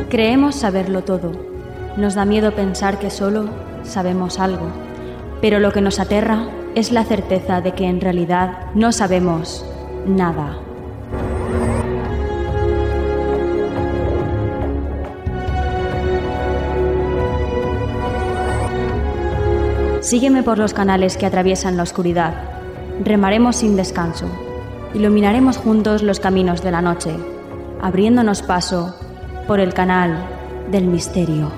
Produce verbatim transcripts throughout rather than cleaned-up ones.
Creemos saberlo todo. Nos da miedo pensar que solo sabemos algo. Pero lo que nos aterra es la certeza de que en realidad no sabemos nada. Sígueme por los canales que atraviesan la oscuridad. Remaremos sin descanso. Iluminaremos juntos los caminos de la noche, abriéndonos paso por el canal del misterio.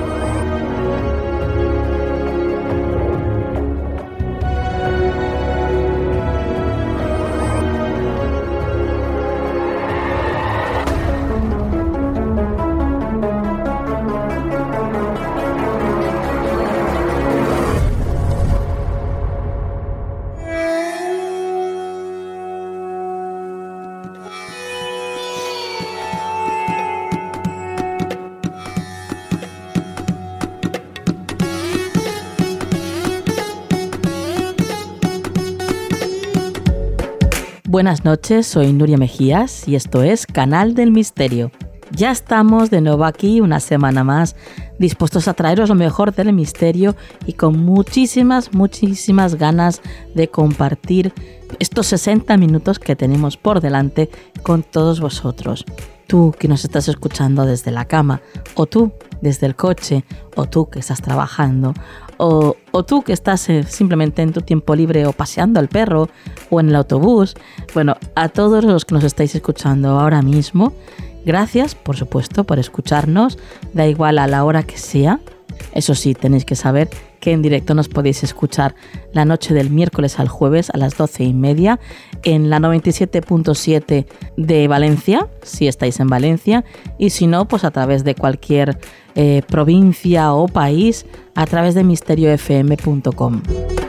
Buenas noches, soy Nuria Mejías y esto es Canal del Misterio. Ya estamos de nuevo aquí una semana más, dispuestos a traeros lo mejor del misterio y con muchísimas, muchísimas ganas de compartir estos sesenta minutos que tenemos por delante con todos vosotros. Tú que nos estás escuchando desde la cama, o tú desde el coche, o tú que estás trabajando, o, o tú que estás eh, simplemente en tu tiempo libre o paseando al perro o en el autobús. Bueno, a todos los que nos estáis escuchando ahora mismo, gracias, por supuesto, por escucharnos, da igual a la hora que sea. Eso sí, tenéis que saber que en directo nos podéis escuchar la noche del miércoles al jueves a las doce y media en la noventa y siete punto siete de Valencia, si estáis en Valencia, y si no, pues a través de cualquier eh, provincia o país, a través de misterio f m punto com.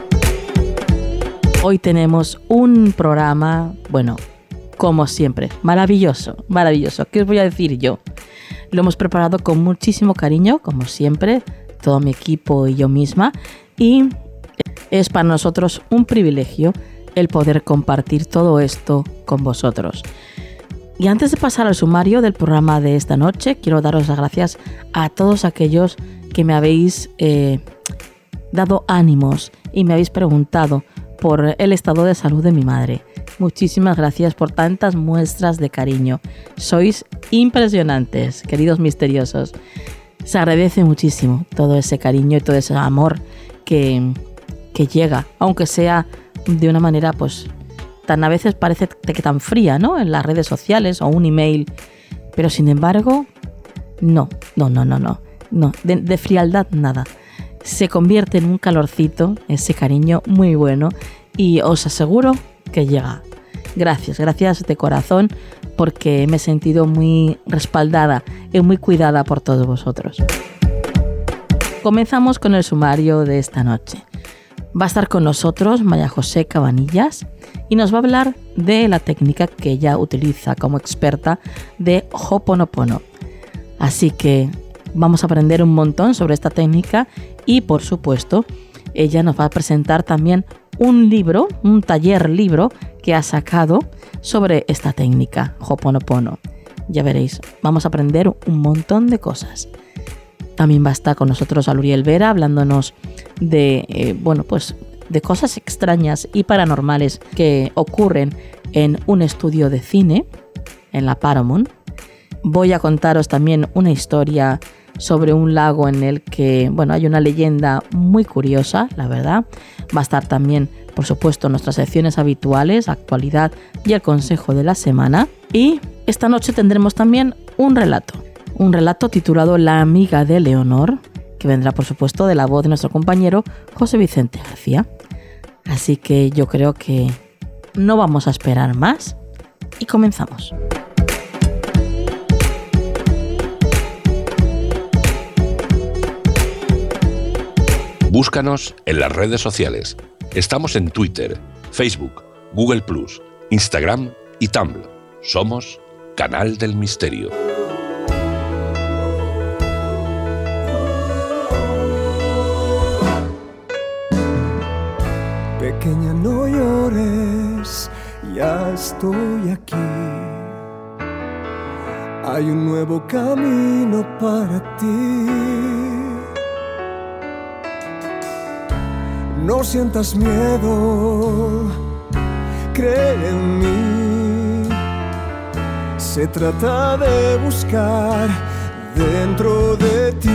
Hoy tenemos un programa, bueno, como siempre, maravilloso, maravilloso. ¿Qué os voy a decir yo? Lo hemos preparado con muchísimo cariño, como siempre, todo mi equipo y yo misma, y es para nosotros un privilegio el poder compartir todo esto con vosotros. Y antes de pasar al sumario del programa de esta noche, quiero daros las gracias a todos aquellos que me habéis eh, dado ánimos y me habéis preguntado por el estado de salud de mi madre. Muchísimas gracias por tantas muestras de cariño. Sois impresionantes, queridos misteriosos. Se agradece muchísimo todo ese cariño y todo ese amor que, que llega, aunque sea de una manera pues tan a veces parece que tan fría, ¿no? En las redes sociales o un email, pero sin embargo, no, no, no, no, no, no, de, de frialdad nada. Se convierte en un calorcito, ese cariño muy bueno, y os aseguro que llega. Gracias, gracias de corazón, porque me he sentido muy respaldada y muy cuidada por todos vosotros. Comenzamos con el sumario de esta noche. Va a estar con nosotros María José Cabanillas y nos va a hablar de la técnica que ella utiliza como experta de Ho'oponopono. Así que vamos a aprender un montón sobre esta técnica y, por supuesto, ella nos va a presentar también un libro, un taller libro que ha sacado sobre esta técnica, Ho'oponopono. Ya veréis, vamos a aprender un montón de cosas. También va a estar con nosotros Aluriel Vera hablándonos de, eh, bueno, pues de cosas extrañas y paranormales que ocurren en un estudio de cine, en la Paramount. Voy a contaros también una historia sobre un lago en el que, bueno, hay una leyenda muy curiosa, la verdad. Va a estar también, por supuesto, nuestras secciones habituales, actualidad y el consejo de la semana. Y esta noche tendremos también un relato, un relato titulado La amiga de Leonor, que vendrá, por supuesto, de la voz de nuestro compañero José Vicente García. Así que yo creo que no vamos a esperar más y comenzamos. Búscanos en las redes sociales. Estamos en Twitter, Facebook, Google plus, Instagram y Tumblr. Somos Canal del Misterio. Pequeña, no llores, ya estoy aquí. Hay un nuevo camino para ti. No sientas miedo, cree en mí. Se trata de buscar dentro de ti.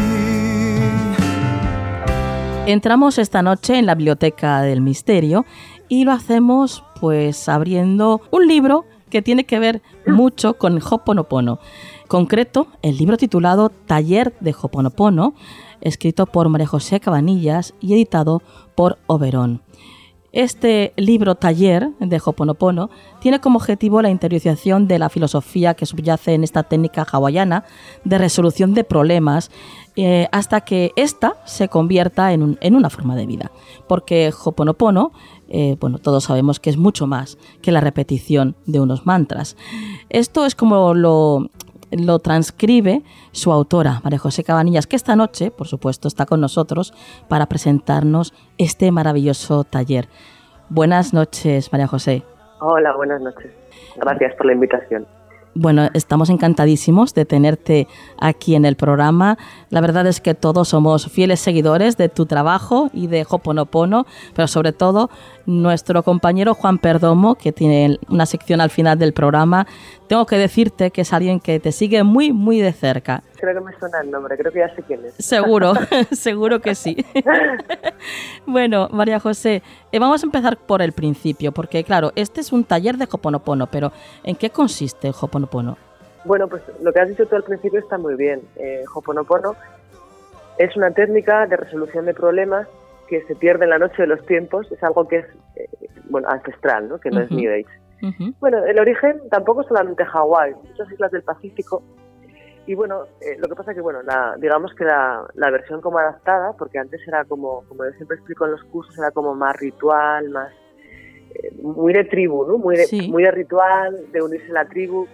Entramos esta noche en la Biblioteca del Misterio y lo hacemos pues abriendo un libro que tiene que ver mucho con Ho'oponopono. En concreto, el libro titulado Taller de Ho'oponopono, escrito por María José Cabanillas y editado por Oberón. Este libro taller de Ho'oponopono tiene como objetivo la interiorización de la filosofía que subyace en esta técnica hawaiana de resolución de problemas eh, hasta que ésta se convierta en, un, en una forma de vida. Porque Ho'oponopono, eh, bueno, todos sabemos que es mucho más que la repetición de unos mantras. Esto es como lo... lo transcribe su autora, María José Cabanillas, que esta noche, por supuesto, está con nosotros para presentarnos este maravilloso taller. Buenas noches, María José. Hola, buenas noches. Gracias por la invitación. Bueno, estamos encantadísimos de tenerte aquí en el programa. La verdad es que todos somos fieles seguidores de tu trabajo y de Ho'oponopono, pero sobre todo nuestro compañero Juan Perdomo, que tiene una sección al final del programa. Tengo que decirte que es alguien que te sigue muy, muy de cerca. Creo que me suena el nombre, creo que ya sé quién es. Seguro, seguro que sí. Bueno, María José, eh, vamos a empezar por el principio, porque claro, este es un taller de Ho'oponopono, pero ¿en qué consiste el Ho'oponopono? Bueno, pues lo que has dicho tú al principio está muy bien. Eh, Ho'oponopono es una técnica de resolución de problemas que se pierde en la noche de los tiempos. Es algo que es eh, bueno, ancestral, ¿no? Que no uh-huh. es New Age. Uh-huh. Bueno, el origen tampoco es solamente Hawái, muchas islas del Pacífico. Y bueno, eh, lo que pasa es que, bueno, la, digamos que la, la versión como adaptada, porque antes era como, como yo siempre explico en los cursos, era como más ritual, más eh, muy de tribu, ¿no? Muy de, sí. muy de ritual, de unirse a la tribu.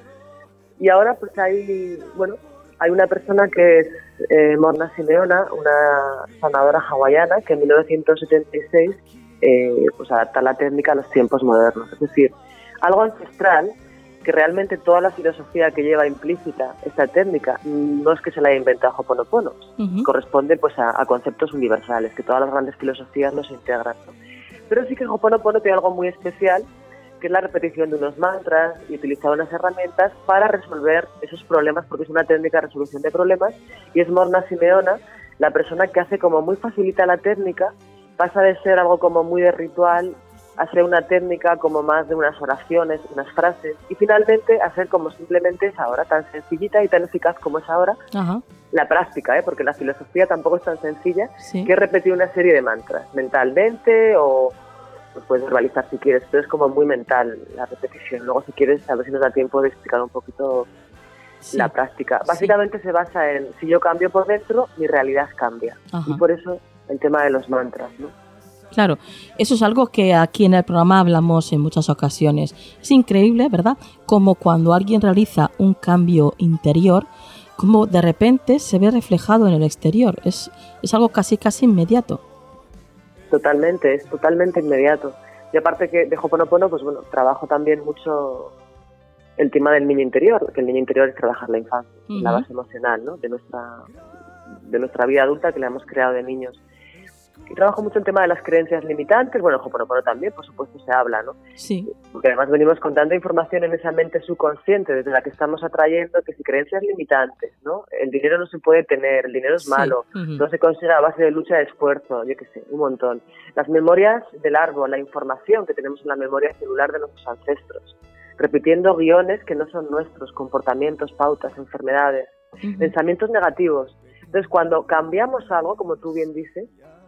Y ahora pues hay, bueno, hay una persona que es eh, Morna Simeona, una sanadora hawaiana, que en mil novecientos setenta y seis eh, pues adapta la técnica a los tiempos modernos. Es decir, algo ancestral que realmente toda la filosofía que lleva implícita esta técnica no es que se la haya inventado Ho'oponopono, uh-huh. corresponde pues a, a conceptos universales, que todas las grandes filosofías los integran, ¿no? Pero sí que Ho'oponopono tiene algo muy especial, que es la repetición de unos mantras y utilizar unas herramientas para resolver esos problemas, porque es una técnica de resolución de problemas, y es Morna Simeona la persona que hace como muy facilita la técnica, pasa de ser algo como muy de ritual, hacer una técnica como más de unas oraciones, unas frases, y finalmente hacer como simplemente es ahora, tan sencillita y tan eficaz como es ahora, uh-huh. la práctica, ¿eh? Porque la filosofía tampoco es tan sencilla, sí. que repetir una serie de mantras, mentalmente o pues puedes verbalizar si quieres, pero es como muy mental la repetición. Luego si quieres, a ver si nos da tiempo de explicar un poquito sí. la práctica. Básicamente sí. se basa en, si yo cambio por dentro, mi realidad cambia. Uh-huh. Y por eso el tema de los mantras, ¿no? Claro, eso es algo que aquí en el programa hablamos en muchas ocasiones. Es increíble, ¿verdad? Como cuando alguien realiza un cambio interior, como de repente se ve reflejado en el exterior. Es, es algo casi casi inmediato. Totalmente, es totalmente inmediato. Y aparte que de Ho'oponopono, pues bueno, trabajo también mucho el tema del niño interior, que el niño interior es trabajar la infancia, uh-huh. la base emocional, ¿no? de nuestra, de nuestra vida adulta que le hemos creado de niños. Y trabajo mucho el tema de las creencias limitantes, bueno, Ho'oponopono también, por supuesto, se habla, ¿no? Sí. Porque además venimos con tanta información en esa mente subconsciente desde la que estamos atrayendo, que si creencias limitantes, ¿no? El dinero no se puede tener, el dinero es malo, sí. uh-huh. no se consigue a base de lucha de esfuerzo, yo qué sé, un montón. Las memorias del árbol, la información que tenemos en la memoria celular de nuestros ancestros, repitiendo guiones que no son nuestros, comportamientos, pautas, enfermedades, uh-huh. pensamientos negativos. Entonces, cuando cambiamos algo, como tú bien dices,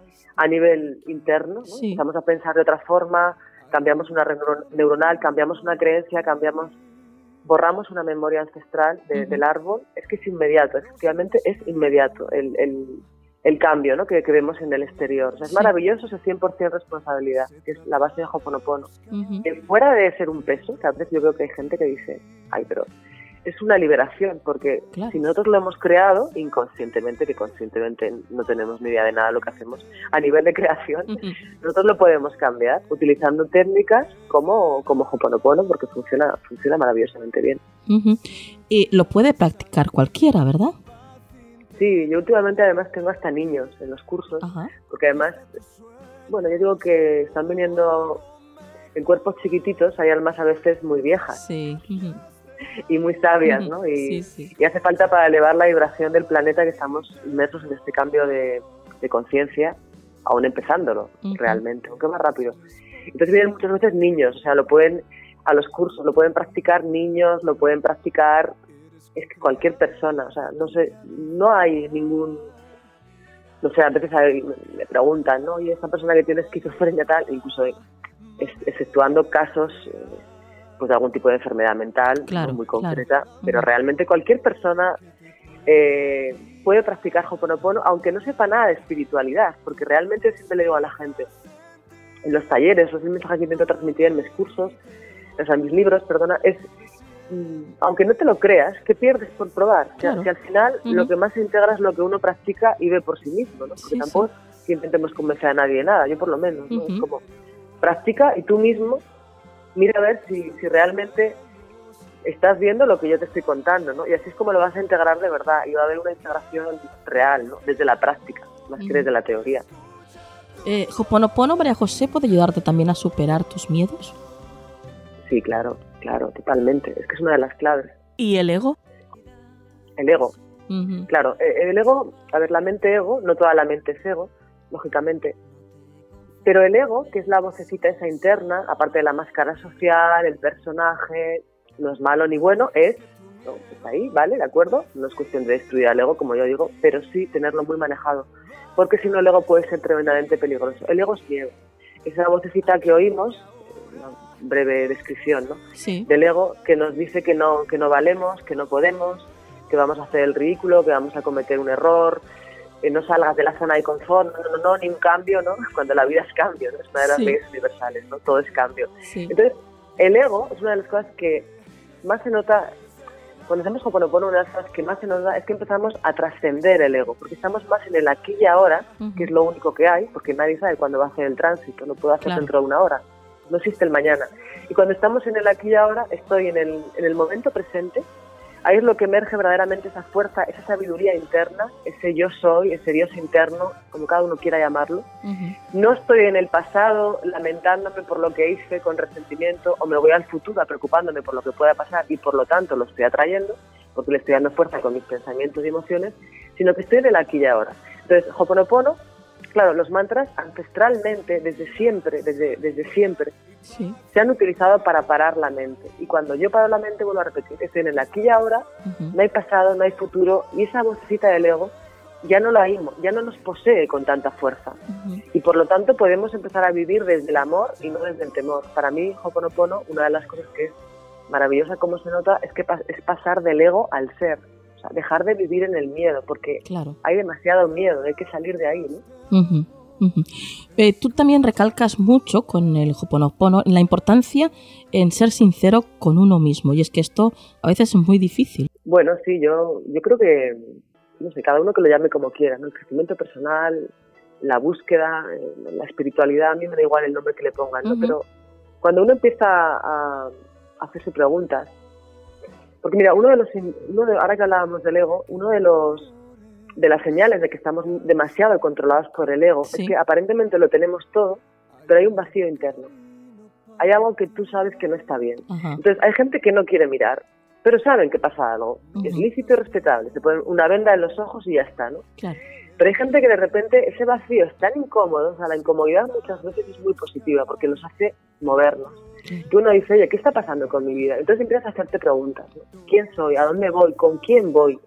a nivel interno, ¿no? Sí. Empezamos a pensar de otra forma, cambiamos una red neuronal, cambiamos una creencia, cambiamos, borramos una memoria ancestral de, uh-huh. del árbol, es que es inmediato, efectivamente es inmediato el, el, el cambio, ¿no? que, que vemos en el exterior. O sea, es sí. maravilloso, es cien por ciento responsabilidad, que es la base de Ho'oponopono. Uh-huh. Que fuera de ser un peso, que a veces yo creo que hay gente que dice, ay, pero es una liberación, porque Claro. si nosotros lo hemos creado inconscientemente, que conscientemente no tenemos ni idea de nada de lo que hacemos, a nivel de creación, Ujú. nosotros lo podemos cambiar utilizando técnicas como, como Ho'oponopono, porque funciona, funciona maravillosamente bien. Ujú. Y lo puede practicar cualquiera, ¿verdad? Sí, yo últimamente además tengo hasta niños en los cursos, Ajá. porque además, bueno, yo digo que están viniendo en cuerpos chiquititos, hay almas a veces muy viejas Sí. Ujú. y muy sabias, Ujú. ¿no? Y, Sí, sí. y hace falta para elevar la vibración del planeta que estamos inmersos en este cambio de, de conciencia, aún empezándolo, Ujú. realmente, aunque más rápido. Entonces vienen muchas veces niños, o sea, lo pueden, a los cursos, lo pueden practicar niños, lo pueden practicar, es que cualquier persona, o sea, no sé, no hay ningún, no sé, a veces hay- me preguntan, ¿no? Y esta persona que tiene esquizofrenia tal, incluso ex- exceptuando casos eh, pues de algún tipo de enfermedad mental, ¿no? Claro, Muy claro. concreta, pero Ujú. realmente cualquier persona eh, puede practicar Ho'oponopono, aunque no sepa nada de espiritualidad, porque realmente siempre le digo a la gente, en los talleres, o es el mensaje que intento transmitir en mis cursos, o sea, en mis libros, perdona, es, mm, aunque no te lo creas, ¿qué pierdes por probar? O sea, Claro. si al final Ujú. lo que más se integra es lo que uno practica y ve por sí mismo, ¿no? Porque Sí, tampoco es que intentemos convencer a nadie de nada, yo por lo menos, ¿no? Ujú. Es como, practica y tú mismo mira a ver si, si realmente estás viendo lo que yo te estoy contando, ¿no? Y así es como lo vas a integrar de verdad, y va a haber una integración real, ¿no? Desde la práctica, más que Ujú. desde la teoría. Eh, Ho'oponopono, María José, puede ayudarte también a superar tus miedos. Sí, claro, claro, totalmente. Es que es una de las claves. ¿Y el ego? El ego. Ujú. Claro, eh, el ego, a ver, la mente ego, no toda la mente es ego, lógicamente, pero el ego, que es la vocecita esa interna, aparte de la máscara social, el personaje, no es malo ni bueno, es, no, está ahí, ¿vale? ¿De acuerdo? No es cuestión de destruir al ego, como yo digo, pero sí tenerlo muy manejado, porque si no el ego puede ser tremendamente peligroso. El ego es mi ego, esa vocecita que oímos, una breve descripción, ¿no? Sí. Del ego, que nos dice que no, que no valemos, que no podemos, que vamos a hacer el ridículo, que vamos a cometer un error, que no salgas de la zona de confort, no, no, no, ni un cambio, ¿no? Cuando la vida es cambio, ¿no? Es una de las Sí. leyes universales, ¿no? Todo es cambio. Sí. Entonces, el ego es una de las cosas que más se nota, cuando hacemos Ho'oponopono, una de las cosas que más se nota es que empezamos a trascender el ego, porque estamos más en el aquí y ahora, Ujú. que es lo único que hay, porque nadie sabe cuándo va a hacer el tránsito, lo puedo hacer Claro. dentro de una hora, no existe el mañana. Y cuando estamos en el aquí y ahora, estoy en el, en el momento presente, ahí es lo que emerge verdaderamente esa fuerza, esa sabiduría interna, ese yo soy, ese Dios interno, como cada uno quiera llamarlo. Ujú. No estoy en el pasado lamentándome por lo que hice con resentimiento, o me voy al futuro preocupándome por lo que pueda pasar y por lo tanto lo estoy atrayendo, porque le estoy dando fuerza con mis pensamientos y emociones, sino que estoy en el aquí y ahora. Entonces, Ho'oponopono, claro, los mantras ancestralmente, desde siempre, desde, desde siempre, Sí. se han utilizado para parar la mente. Y cuando yo paro la mente, vuelvo a repetir, estoy en el aquí y ahora, Ujú. no hay pasado, no hay futuro, y esa vocecita del ego ya no la oímos, ya no nos posee con tanta fuerza. Ujú. Y por lo tanto podemos empezar a vivir desde el amor y no desde el temor. Para mí, Ho'oponopono, una de las cosas que es maravillosa como se nota es que pa- es pasar del ego al ser. O sea, dejar de vivir en el miedo, porque Claro. hay demasiado miedo, hay que salir de ahí, ¿no? Ujú. Ujú. Eh, tú también recalcas mucho con el Ho'oponopono la importancia en ser sincero con uno mismo, y es que esto a veces es muy difícil. Bueno, sí, yo, yo creo que, no sé, cada uno que lo llame como quiera, ¿no? El crecimiento personal, la búsqueda, eh, la espiritualidad, a mí me da igual el nombre que le pongan, ¿no? Ujú. Pero cuando uno empieza a, a hacerse preguntas, porque mira, uno de los, uno de, ahora que hablábamos del ego, uno de los de las señales de que estamos demasiado controlados por el ego Sí. es que aparentemente lo tenemos todo, pero hay un vacío interno. Hay algo que tú sabes que no está bien. Ajá. Entonces, hay gente que no quiere mirar, pero saben que pasa algo. Ujú. Es lícito y respetable. Se ponen una venda en los ojos y ya está, ¿no? Claro. Pero hay gente que de repente ese vacío es tan incómodo, o sea, la incomodidad muchas veces es muy positiva porque nos hace movernos. Sí. Que uno dice, oye, ¿qué está pasando con mi vida? Entonces empiezas a hacerte preguntas, ¿no? ¿Quién soy? ¿A dónde voy? ¿Con quién voy?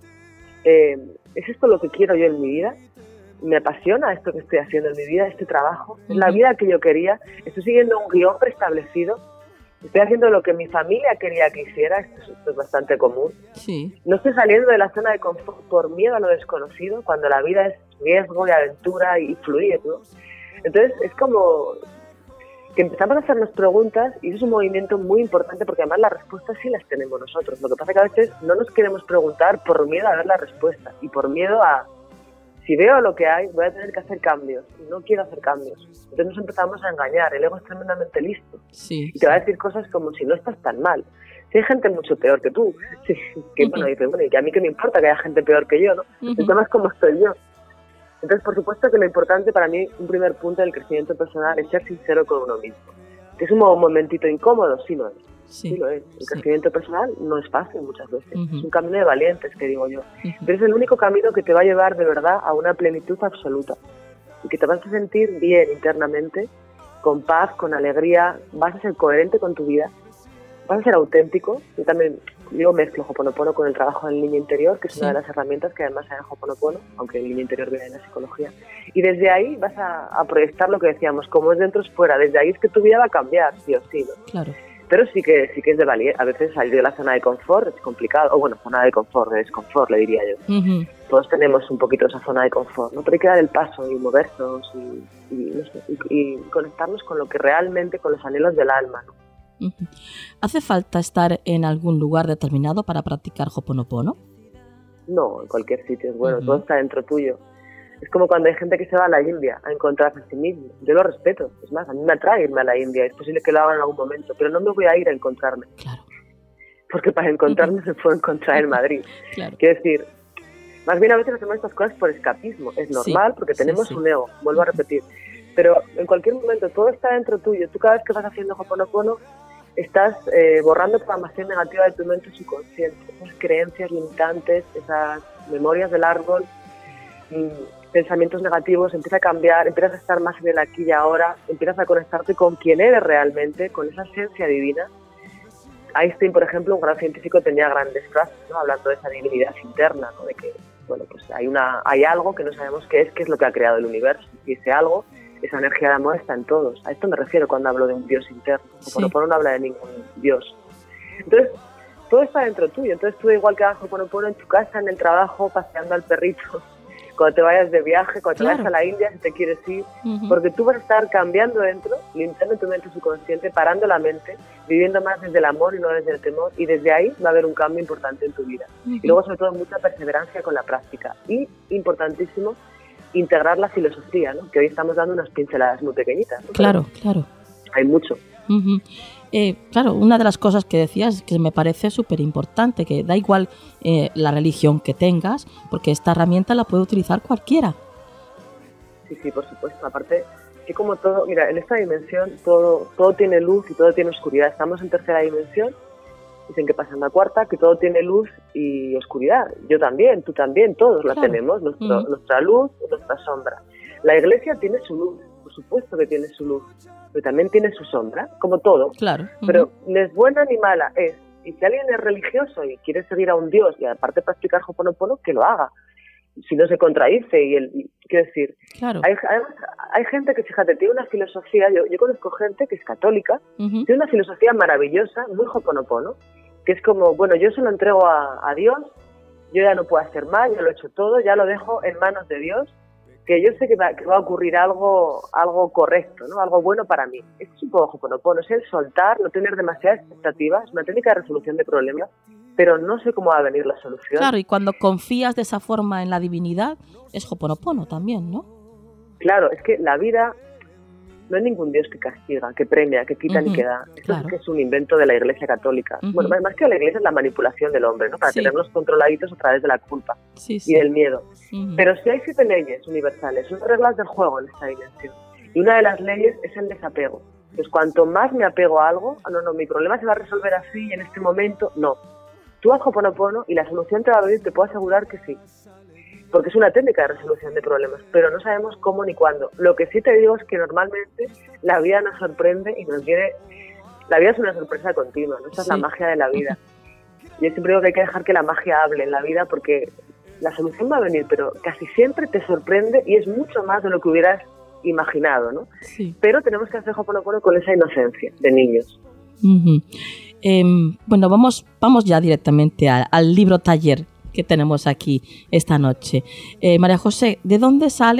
Eh, ¿Es esto lo que quiero yo en mi vida? ¿Me apasiona esto que estoy haciendo en mi vida, este trabajo? ¿Es la Ujú. vida que yo quería? ¿Estoy siguiendo un guión preestablecido? ¿Estoy haciendo lo que mi familia quería que hiciera? Esto es, esto es bastante común. Sí. No estoy saliendo de la zona de confort por miedo a lo desconocido, cuando la vida es riesgo y aventura y fluir, ¿no? Entonces es como, que empezamos a hacernos preguntas y eso es un movimiento muy importante porque además las respuestas sí las tenemos nosotros. Lo que pasa es que a veces no nos queremos preguntar por miedo a ver la respuesta y por miedo a, si veo lo que hay, voy a tener que hacer cambios y no quiero hacer cambios. Entonces nos empezamos a engañar, el ego es tremendamente listo sí, y te va a decir cosas como si no estás tan mal. Si hay gente mucho peor que tú, sí, que uh-huh. bueno, dice, bueno, y que a mí que me importa que haya gente peor que yo, ¿no? Uh-huh. El tema es cómo estoy yo. Entonces, por supuesto que lo importante para mí, un primer punto del crecimiento personal es ser sincero con uno mismo. ¿Que es un momentito incómodo? Sí lo es. Sí, sí lo es. El sí. crecimiento personal no es fácil muchas veces. Uh-huh. Es un camino de valientes, que digo yo. Uh-huh. Pero es el único camino que te va a llevar de verdad a una plenitud absoluta. Y que te vas a sentir bien internamente, con paz, con alegría, vas a ser coherente con tu vida, vas a ser auténtico. Yo también yo mezclo Ho'oponopono con el trabajo del niño interior, que es sí. una de las herramientas que además hay en Ho'oponopono, aunque el niño interior viene de la psicología. Y desde ahí vas a, a proyectar lo que decíamos, como es dentro es fuera. Desde ahí es que tu vida va a cambiar, sí o sí, ¿no? Claro. Pero sí que sí que es de valer. A veces salir de la zona de confort es complicado. O bueno, zona de confort, de desconfort, le diría yo. Uh-huh. Todos tenemos un poquito esa zona de confort, ¿no? Pero hay que dar el paso y movernos y, y, no sé, y, y conectarnos con lo que realmente, con los anhelos del alma, ¿no? Uh-huh. ¿Hace falta estar en algún lugar determinado para practicar Ho'oponopono? No, en cualquier sitio es bueno, uh-huh. todo está dentro tuyo. Es como cuando hay gente que se va a la India a encontrarse a sí mismo. Yo lo respeto, es más, a mí me atrae irme a la India, es posible que lo hagan en algún momento, pero no me voy a ir a encontrarme. Claro. Porque para encontrarme uh-huh. se puede encontrar en Madrid. Claro. Quiero decir, más bien a veces hacemos estas cosas por escapismo, es normal sí, porque tenemos sí, sí. un ego, vuelvo a repetir. Pero en cualquier momento todo está dentro tuyo. Tú cada vez que vas haciendo Ho'oponopono estás eh, borrando programación negativa de tu mente subconsciente, esas creencias limitantes, esas memorias del árbol, mmm, pensamientos negativos, empieza a cambiar, empiezas a estar más en el aquí y ahora, empiezas a conectarte con quién eres realmente, con esa esencia divina. Einstein, por ejemplo, un gran científico, tenía grandes frases, ¿no? Hablando de esa divinidad interna, ¿no? De que, bueno, pues hay una, hay algo que no sabemos qué es, qué es lo que ha creado el universo, y ese algo, esa energía de amor está en todos. A esto me refiero cuando hablo de un Dios interno. Ho'oponopono sí. no habla de ningún Dios. Entonces, todo está dentro tuyo. Entonces, tú igual que hagas Ho'oponopono en tu casa, en el trabajo, paseando al perrito, cuando te vayas de viaje, cuando claro. te vayas a la India, si te quieres ir, uh-huh. porque tú vas a estar cambiando dentro, limpiando tu mente subconsciente, parando la mente, viviendo más desde el amor y no desde el temor, y desde ahí va a haber un cambio importante en tu vida. Uh-huh. Y luego, sobre todo, mucha perseverancia con la práctica. Y, importantísimo, integrar la filosofía, ¿no? Que hoy estamos dando unas pinceladas muy pequeñitas, ¿no? Claro, claro. Hay mucho. Uh-huh. Eh, claro, una de las cosas que decías que me parece súper importante, que da igual eh, la religión que tengas, porque esta herramienta la puede utilizar cualquiera. Sí, sí, por supuesto. Aparte, que como todo, mira, en esta dimensión todo, todo tiene luz y todo tiene oscuridad. Estamos en tercera dimensión, dicen que pasa en la cuarta, que todo tiene luz y oscuridad. Yo también, tú también, todos claro. la tenemos, nuestro, uh-huh. nuestra luz y nuestra sombra. La iglesia tiene su luz, por supuesto que tiene su luz, pero también tiene su sombra, como todo. Claro. Uh-huh. Pero no es buena ni mala, es. Y si alguien es religioso y quiere seguir a un dios y aparte practicar Ho'oponopono, que lo haga. Si no se contradice y el y, quiero decir, claro. hay, hay, hay gente que, fíjate, tiene una filosofía, yo, yo conozco gente que es católica, uh-huh. tiene una filosofía maravillosa, muy Ho'oponopono, que es como, bueno, yo se lo entrego a, a Dios, yo ya no puedo hacer más, yo lo he hecho todo, ya lo dejo en manos de Dios, que yo sé que va, que va a ocurrir algo algo correcto, ¿no? Algo bueno para mí. Esto es un poco Ho'oponopono, es el soltar, no tener demasiadas expectativas, es una técnica de resolución de problemas, pero no sé cómo va a venir la solución. Claro, y cuando confías de esa forma en la divinidad, es Ho'oponopono también, ¿no? Claro, es que la vida no hay ningún Dios que castiga, que premia, que quita uh-huh. ni que da. Esto claro. es que es un invento de la Iglesia Católica. Uh-huh. Bueno, más que la Iglesia es la manipulación del hombre, ¿no? Para sí. tenernos controladitos a través de la culpa sí, sí. y del miedo. Uh-huh. Pero si hay siete leyes universales, son reglas del juego en esta dimensión. Y una de las leyes es el desapego. Pues cuanto más me apego a algo, ah, no, no, mi problema se va a resolver así en este momento, no. Tú haz Ho'oponopono y la solución te va a venir, te puedo asegurar que sí. Porque es una técnica de resolución de problemas, pero no sabemos cómo ni cuándo. Lo que sí te digo es que normalmente la vida nos sorprende y nos viene... La vida es una sorpresa continua, ¿no? Esa sí. es la magia de la vida. Yo siempre digo que hay que dejar que la magia hable en la vida porque la solución va a venir, pero casi siempre te sorprende y es mucho más de lo que hubieras imaginado, ¿no? Sí. Pero tenemos que hacer Ho'oponopono con esa inocencia de niños. Uh-huh. Eh, bueno, vamos, vamos ya directamente a, al libro taller que tenemos aquí esta noche. Eh, María José, ¿de dónde sale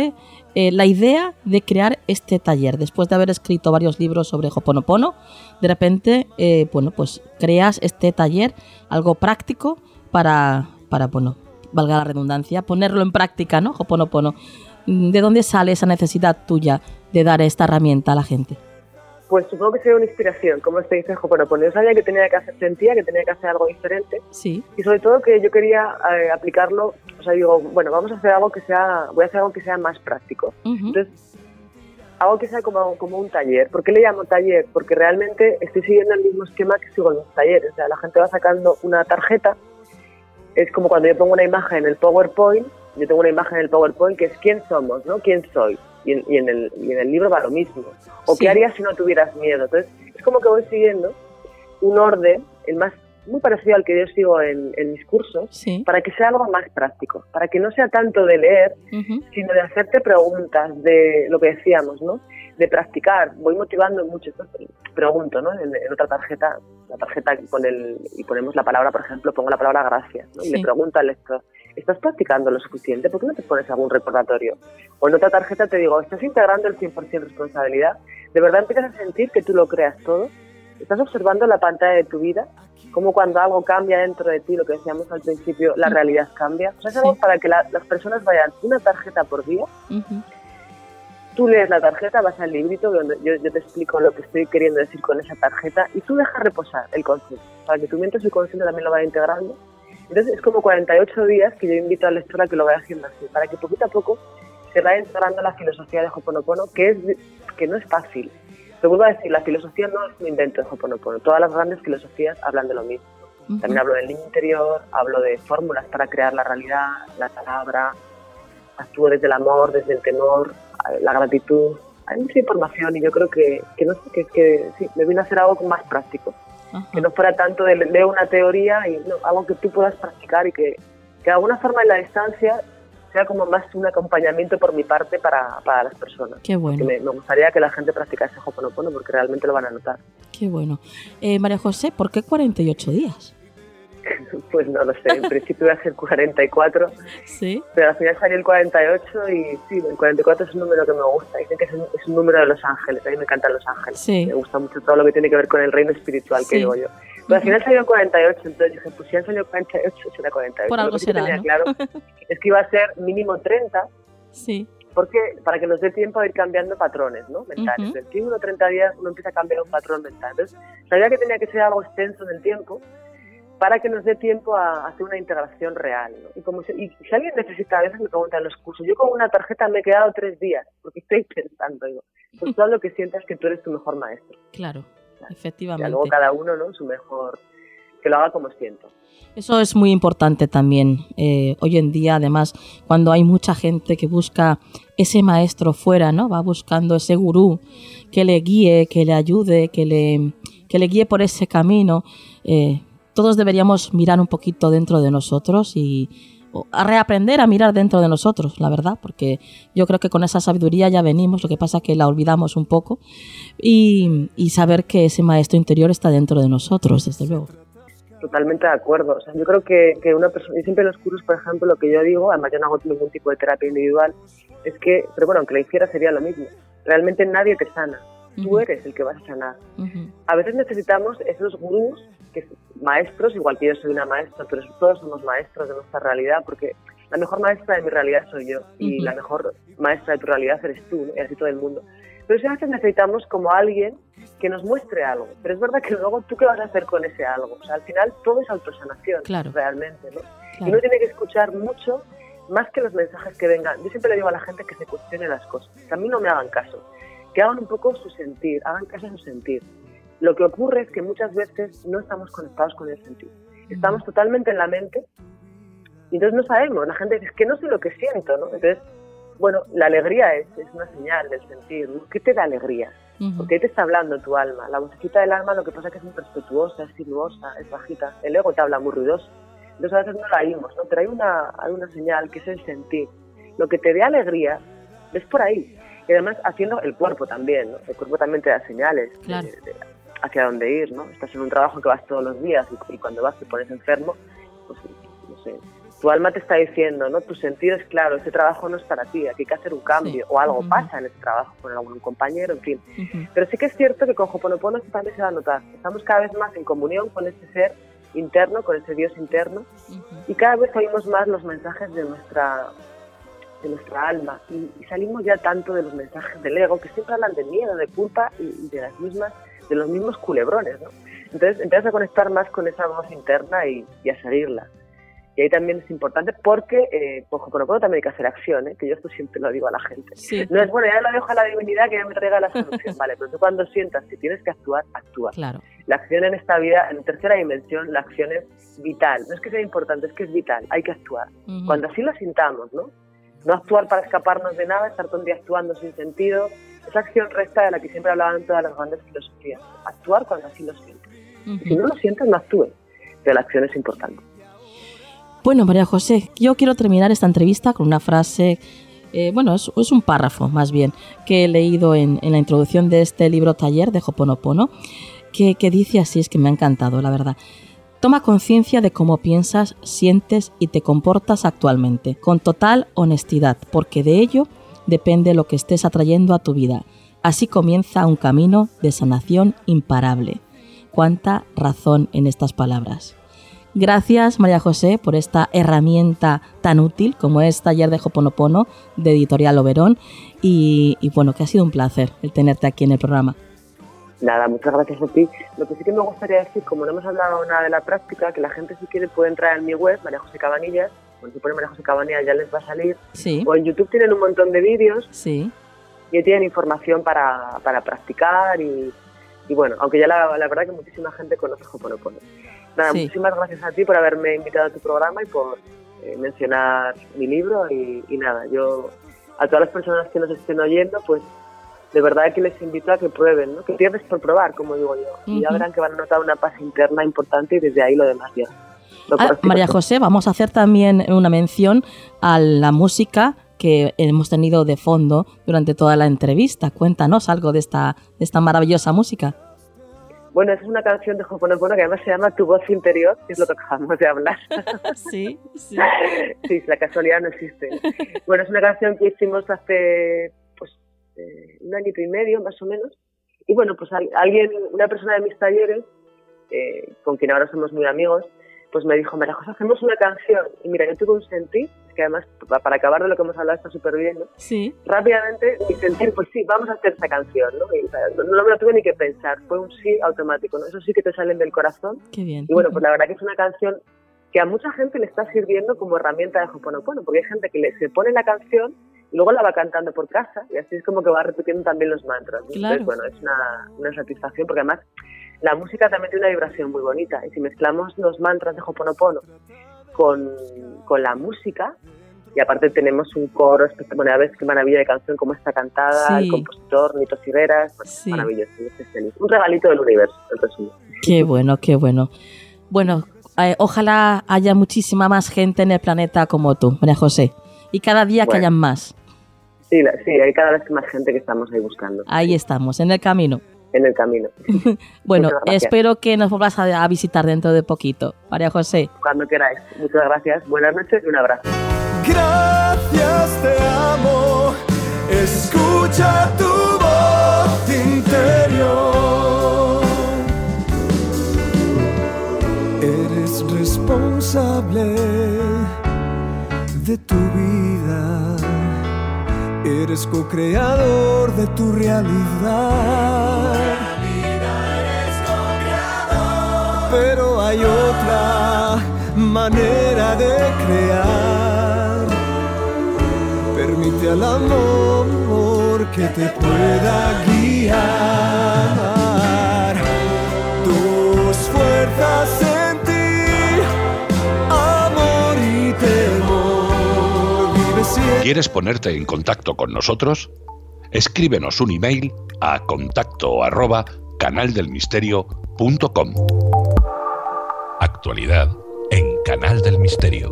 eh, la idea de crear este taller? Después de haber escrito varios libros sobre Ho'oponopono, de repente, eh, bueno, pues creas este taller, algo práctico para, para, bueno, valga la redundancia, ponerlo en práctica, ¿no? Ho'oponopono. ¿De dónde sale esa necesidad tuya de dar esta herramienta a la gente? Pues supongo que sería una inspiración, como te dice Ho'oponopono. Yo sabía que tenía que hacer, sentía que tenía que hacer algo diferente. Sí. Y sobre todo que yo quería eh, aplicarlo, o sea, digo, bueno, vamos a hacer algo que sea, voy a hacer algo que sea más práctico. Uh-huh. Entonces, algo que sea como, como un taller. ¿Por qué le llamo taller? Porque realmente estoy siguiendo el mismo esquema que sigo en los talleres. O sea, la gente va sacando una tarjeta. Es como cuando yo pongo una imagen en el PowerPoint, yo tengo una imagen en el PowerPoint que es quién somos, ¿no? ¿Quién soy? Y en, y en, el, y en el libro va lo mismo. O sí. ¿Qué harías si no tuvieras miedo? Entonces, es como que voy siguiendo un orden, el más muy parecido al que yo sigo en, en mis cursos, sí. Para que sea algo más práctico, para que no sea tanto de leer, uh-huh. Sino de hacerte preguntas, de lo que decíamos, ¿no? De practicar. Voy motivando mucho, pregunto, ¿no? En, en otra tarjeta, la tarjeta con el, y ponemos la palabra, por ejemplo, pongo la palabra gracias, ¿no? Y sí. Le pregunto al lector, ¿estás practicando lo suficiente? ¿Por qué no te pones algún recordatorio? O en otra tarjeta te digo, ¿estás integrando el cien por ciento responsabilidad? ¿De verdad empiezas a sentir que tú lo creas todo? ¿Estás observando la pantalla de tu vida? Como cuando algo cambia dentro de ti, lo que decíamos al principio, la realidad cambia. O sea, es algo sí. Para que la, las personas vayan una tarjeta por día. Uh-huh. Tú lees la tarjeta, vas al librito, donde yo, yo te explico lo que estoy queriendo decir con esa tarjeta, y tú dejas reposar el concepto, para que tu mente subconsciente también lo vaya integrando. Entonces es como cuarenta y ocho días que yo invito al lector a que lo vaya haciendo así, para que poquito a poco se vaya integrando la filosofía de Ho'oponopono, que, es, que no es fácil. Te vuelvo a decir, la filosofía no es un invento de Ho'oponopono. Todas las grandes filosofías hablan de lo mismo. Uh-huh. También hablo del niño interior, hablo de fórmulas para crear la realidad, la palabra, actúo desde el amor, desde el temor, la gratitud. Hay mucha información y yo creo que, que, no sé, que, que sí, me vino a hacer algo más práctico. Uh-huh. Que no fuera tanto de leer una teoría y no, algo que tú puedas practicar y que, que de alguna forma en la distancia sea como más un acompañamiento por mi parte para, para las personas. Qué bueno. Me, me gustaría que la gente practicase Ho'oponopono porque realmente lo van a notar. Qué bueno. Eh, María José, ¿por qué cuarenta y ocho días? Pues no lo sé, en principio iba a ser cuarenta y cuatro, ¿sí? Pero al final salió el cuarenta y ocho y sí, el cuarenta y cuatro es un número que me gusta. Dicen que es un, es un número de los ángeles, a mí me encantan los ángeles. Sí. Me gusta mucho todo lo que tiene que ver con el reino espiritual, sí. Que digo yo. Pero al final salió cuarenta y ocho, entonces dije, pues si han salido cuarenta y ocho, será cuarenta y ocho. Por algo lo que será, sí tenía ¿no? Claro es que iba a ser mínimo treinta, sí. Porque para que nos dé tiempo a ir cambiando patrones, ¿no? Mentales. Uh-huh. De veintiuno a treinta días uno empieza a cambiar un patrón mental. Entonces, sabía que tenía que ser algo extenso en el tiempo, para que nos dé tiempo a hacer una integración real, ¿no? Y, como si, y si alguien necesita, a veces me preguntan en los cursos, yo con una tarjeta me he quedado tres días, porque estoy pensando, digo, pues tú haz lo que sientas que tú eres tu mejor maestro. Claro, claro. Efectivamente. Y luego cada uno, ¿no? Su mejor, que lo haga como siento. Eso es muy importante también. Eh, hoy en día, además, cuando hay mucha gente que busca ese maestro fuera, ¿no? Va buscando ese gurú que le guíe, que le ayude, que le, que le guíe por ese camino. Eh, Todos deberíamos mirar un poquito dentro de nosotros y a reaprender a mirar dentro de nosotros, la verdad, porque yo creo que con esa sabiduría ya venimos, lo que pasa es que la olvidamos un poco y, y saber que ese maestro interior está dentro de nosotros, desde luego. Totalmente de acuerdo. O sea, yo creo que, que una persona, y siempre en los cursos, por ejemplo, lo que yo digo, además yo no hago ningún tipo de terapia individual, es que, pero bueno, aunque lo hiciera sería lo mismo. Realmente nadie te sana. Tú uh-huh. eres el que vas a sanar. Uh-huh. A veces necesitamos esos gurús, que maestros, igual que yo soy una maestra, pero todos somos maestros de nuestra realidad, porque la mejor maestra de mi realidad soy yo, y uh-huh. la mejor maestra de tu realidad eres tú, ¿no? Y así todo el mundo. Pero sí, a veces necesitamos como alguien que nos muestre algo, pero es verdad que luego tú qué vas a hacer con ese algo. O sea, al final todo es autosanación, claro. Realmente, ¿no? Claro. Y uno tiene que escuchar mucho, más que los mensajes que vengan. Yo siempre le digo a la gente que se cuestione las cosas, que a mí no me hagan caso, que hagan un poco su sentir, hagan caso a su sentir. Lo que ocurre es que muchas veces no estamos conectados con el sentir. Estamos totalmente en la mente y entonces no sabemos. La gente dice, es que no sé lo que siento, ¿no? Entonces, bueno, la alegría es, es una señal del sentir, ¿no? ¿Qué te da alegría? Uh-huh. Porque ahí te está hablando tu alma. La vocecita del alma lo que pasa es que es muy respetuosa, es sinuosa, es bajita. El ego te habla muy ruidoso. Entonces a veces no la oímos, ¿no? Pero hay una, hay una señal que es el sentir. Lo que te dé alegría es por ahí. Y además haciendo el cuerpo también, ¿no? El cuerpo también te da señales. Claro. De, de, hacia dónde ir, ¿no? Estás en un trabajo que vas todos los días y, y cuando vas te pones enfermo, pues no sé, tu alma te está diciendo, ¿no? Tu sentido es claro, ese trabajo no es para ti, aquí hay que hacer un cambio, sí. o algo uh-huh. pasa en ese trabajo con algún compañero, en fin. Uh-huh. Pero sí que es cierto que con Ho'oponopono también se va a notar. Estamos cada vez más en comunión con ese ser interno, con ese Dios interno, uh-huh. y cada vez oímos más los mensajes de nuestra, de nuestra alma, y, y salimos ya tanto de los mensajes del ego, que siempre hablan de miedo, de culpa, y, y de las mismas, de los mismos culebrones, ¿no? Entonces empiezas a conectar más con esa voz interna y, y a seguirla. Y ahí también es importante porque, eh, por Ho'oponopono también hay que hacer acción, ¿eh? Que yo esto siempre lo digo a la gente. Sí. No es, bueno, ya lo dejo a la divinidad que ya me traiga la solución, vale, pero tú cuando sientas que tienes que actuar, actúa. Claro. La acción en esta vida, en tercera dimensión, la acción es vital. No es que sea importante, es que es vital, hay que actuar. Uh-huh. Cuando así lo sintamos, ¿no? No actuar para escaparnos de nada, estar todo el día actuando sin sentido. Esa acción recta de la que siempre hablaban todas las grandes filosofías. Actuar cuando así lo sientes. Uh-huh. Si no lo sientes, no actúes. Pero la acción es importante. Bueno, María José, yo quiero terminar esta entrevista con una frase, eh, bueno, es, es un párrafo más bien, que he leído en, en la introducción de este libro taller de Ho'oponopono, que, que dice así, es que me ha encantado, la verdad. Toma conciencia de cómo piensas, sientes y te comportas actualmente, con total honestidad, porque de ello depende lo que estés atrayendo a tu vida. Así comienza un camino de sanación imparable. Cuánta razón en estas palabras. Gracias, María José, por esta herramienta tan útil como es Taller de Ho'oponopono de Editorial Oberón y, y bueno, que ha sido un placer el tenerte aquí en el programa. Nada, muchas gracias a ti. Lo que sí que me gustaría decir, como no hemos hablado nada de la práctica, que la gente si quiere puede entrar en mi web, María José Cabanillas, cuando se pone María José Cabanillas ya les va a salir, sí. o en YouTube tienen un montón de vídeos sí. y tienen información para, para practicar y, y bueno, aunque ya la, la verdad que muchísima gente conoce Ho'oponopono. Nada, sí. Muchísimas gracias a ti por haberme invitado a tu programa y por eh, mencionar mi libro y, y nada, yo a todas las personas que nos estén oyendo, pues de verdad que les invito a que prueben, ¿no? Que pierdes por probar, como digo yo, uh-huh. y ya verán que van a notar una paz interna importante y desde ahí lo demás ya. Lo ah, María José, vamos a hacer también una mención a la música que hemos tenido de fondo durante toda la entrevista. Cuéntanos algo de esta, de esta maravillosa música. Bueno, esa es una canción de Ho'oponopono que además se llama Tu voz interior, que es lo que acabamos de hablar. Sí, sí. Sí, la casualidad no existe. Bueno, es una canción que hicimos hace pues eh, un añito y medio, más o menos. Y bueno, pues alguien, una persona de mis talleres, eh, con quien ahora somos muy amigos, pues me dijo, María José, hacemos una canción. Y mira, yo tuve un sentir, que además, para acabar de lo que hemos hablado, está súper bien, ¿no? Sí. Rápidamente, mi sentir, pues sí, vamos a hacer esa canción, ¿no? Y, o sea, no, no me lo tuve ni que pensar, fue un sí automático, ¿no? Eso sí que te salen del corazón. Qué bien. Y bueno, pues la verdad que es una canción que a mucha gente le está sirviendo como herramienta de Ho'oponopono, porque hay gente que le, se pone la canción y luego la va cantando por casa, y así es como que va repitiendo también los mantras, ¿no? Claro. Entonces, bueno, es una, una satisfacción, porque además la música también tiene una vibración muy bonita, y si mezclamos los mantras de Ho'oponopono con, con la música, y aparte tenemos un coro espectacular, bueno, ya ves qué maravilla de canción, cómo está cantada, sí. El compositor, Nito Figueras, bueno, sí. Maravilloso, un regalito del universo, en resumen. Qué bueno, qué bueno. Bueno, eh, ojalá haya muchísima más gente en el planeta como tú, María José, y cada día bueno. que hayan más. Sí, la, sí, hay cada vez más gente que estamos ahí buscando. Ahí sí. estamos, en el camino. En el camino. Bueno, espero que nos vuelvas a, a visitar dentro de poquito, María José. Cuando queráis. Muchas gracias, buenas noches y un abrazo. Gracias, te amo. Escucha tu voz interior. Eres responsable de tu vida. Eres co-creador de tu realidad. La vida eres co-creador. Pero hay otra manera de crear. Permite al amor que te pueda guiar. Tus fuerzas en ti, amor y temor. Vive siempre. ¿Quieres ponerte en contacto con nosotros? Escríbenos un email a contacto arroba canaldelmisterio.com. Actualidad en Canal del Misterio.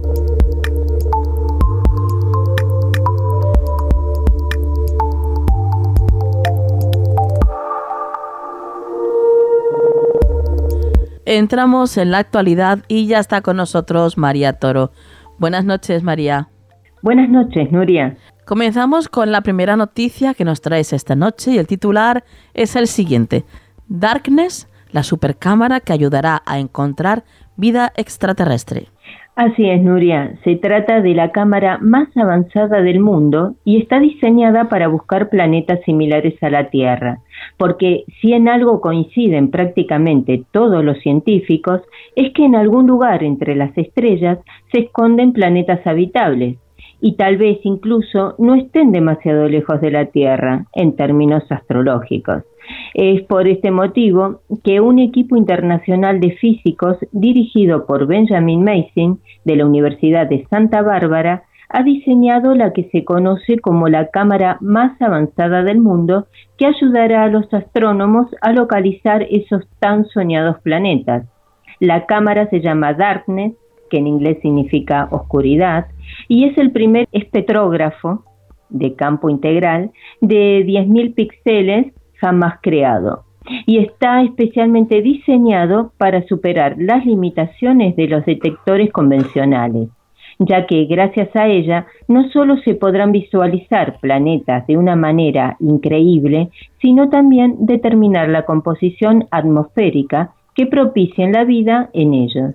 Entramos en la actualidad y ya está con nosotros María Toro. Buenas noches, María. Buenas noches, Nuria. Comenzamos con la primera noticia que nos traes esta noche y el titular es el siguiente. Darkness, la supercámara que ayudará a encontrar vida extraterrestre. Así es, Nuria. Se trata de la cámara más avanzada del mundo y está diseñada para buscar planetas similares a la Tierra, porque si en algo coinciden prácticamente todos los científicos, es que en algún lugar entre las estrellas se esconden planetas habitables, y tal vez incluso no estén demasiado lejos de la Tierra en términos astrológicos. Es por este motivo que un equipo internacional de físicos dirigido por Benjamin Mason de la Universidad de Santa Bárbara ha diseñado la que se conoce como la cámara más avanzada del mundo, que ayudará a los astrónomos a localizar esos tan soñados planetas. La cámara se llama Darkness, que en inglés significa oscuridad, y es el primer espectrógrafo de campo integral de diez mil píxeles jamás creado, y está especialmente diseñado para superar las limitaciones de los detectores convencionales, ya que gracias a ella no solo se podrán visualizar planetas de una manera increíble, sino también determinar la composición atmosférica que propicien la vida en ellos.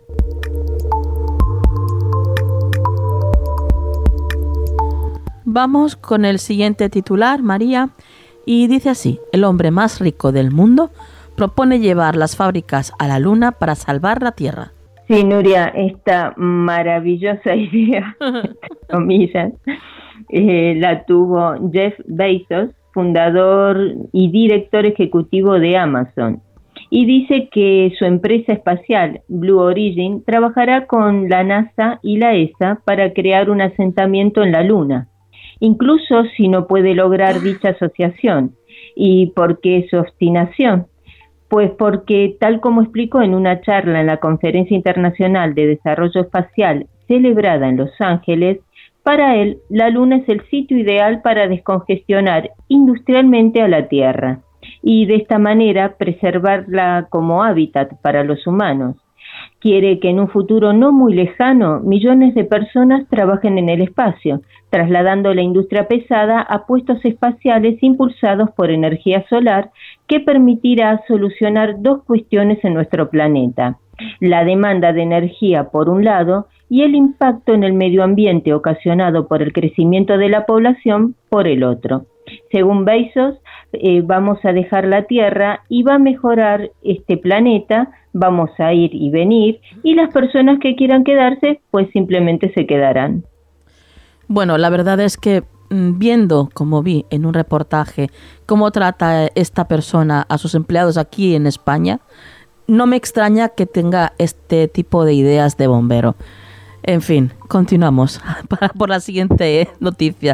Vamos con el siguiente titular, María. Y dice así: el hombre más rico del mundo propone llevar las fábricas a la Luna para salvar la Tierra. Sí, Nuria, esta maravillosa idea, comillas, eh, la tuvo Jeff Bezos, fundador y director ejecutivo de Amazon. Y dice que su empresa espacial, Blue Origin, trabajará con la NASA y la E S A para crear un asentamiento en la Luna, incluso si no puede lograr dicha asociación. ¿Y por qué su obstinación? Pues porque, tal como explicó en una charla en la Conferencia Internacional de Desarrollo Espacial celebrada en Los Ángeles, para él la Luna es el sitio ideal para descongestionar industrialmente a la Tierra y de esta manera preservarla como hábitat para los humanos. Quiere que en un futuro no muy lejano millones de personas trabajen en el espacio, trasladando la industria pesada a puestos espaciales impulsados por energía solar, que permitirá solucionar dos cuestiones en nuestro planeta: la demanda de energía por un lado y el impacto en el medio ambiente ocasionado por el crecimiento de la población por el otro. Según Bezos, eh, vamos a dejar la Tierra y va a mejorar este planeta, vamos a ir y venir, y las personas que quieran quedarse, pues simplemente se quedarán. Bueno, la verdad es que viendo, como vi en un reportaje, cómo trata esta persona a sus empleados aquí en España, no me extraña que tenga este tipo de ideas de bombero. En fin, continuamos para, por la siguiente noticia.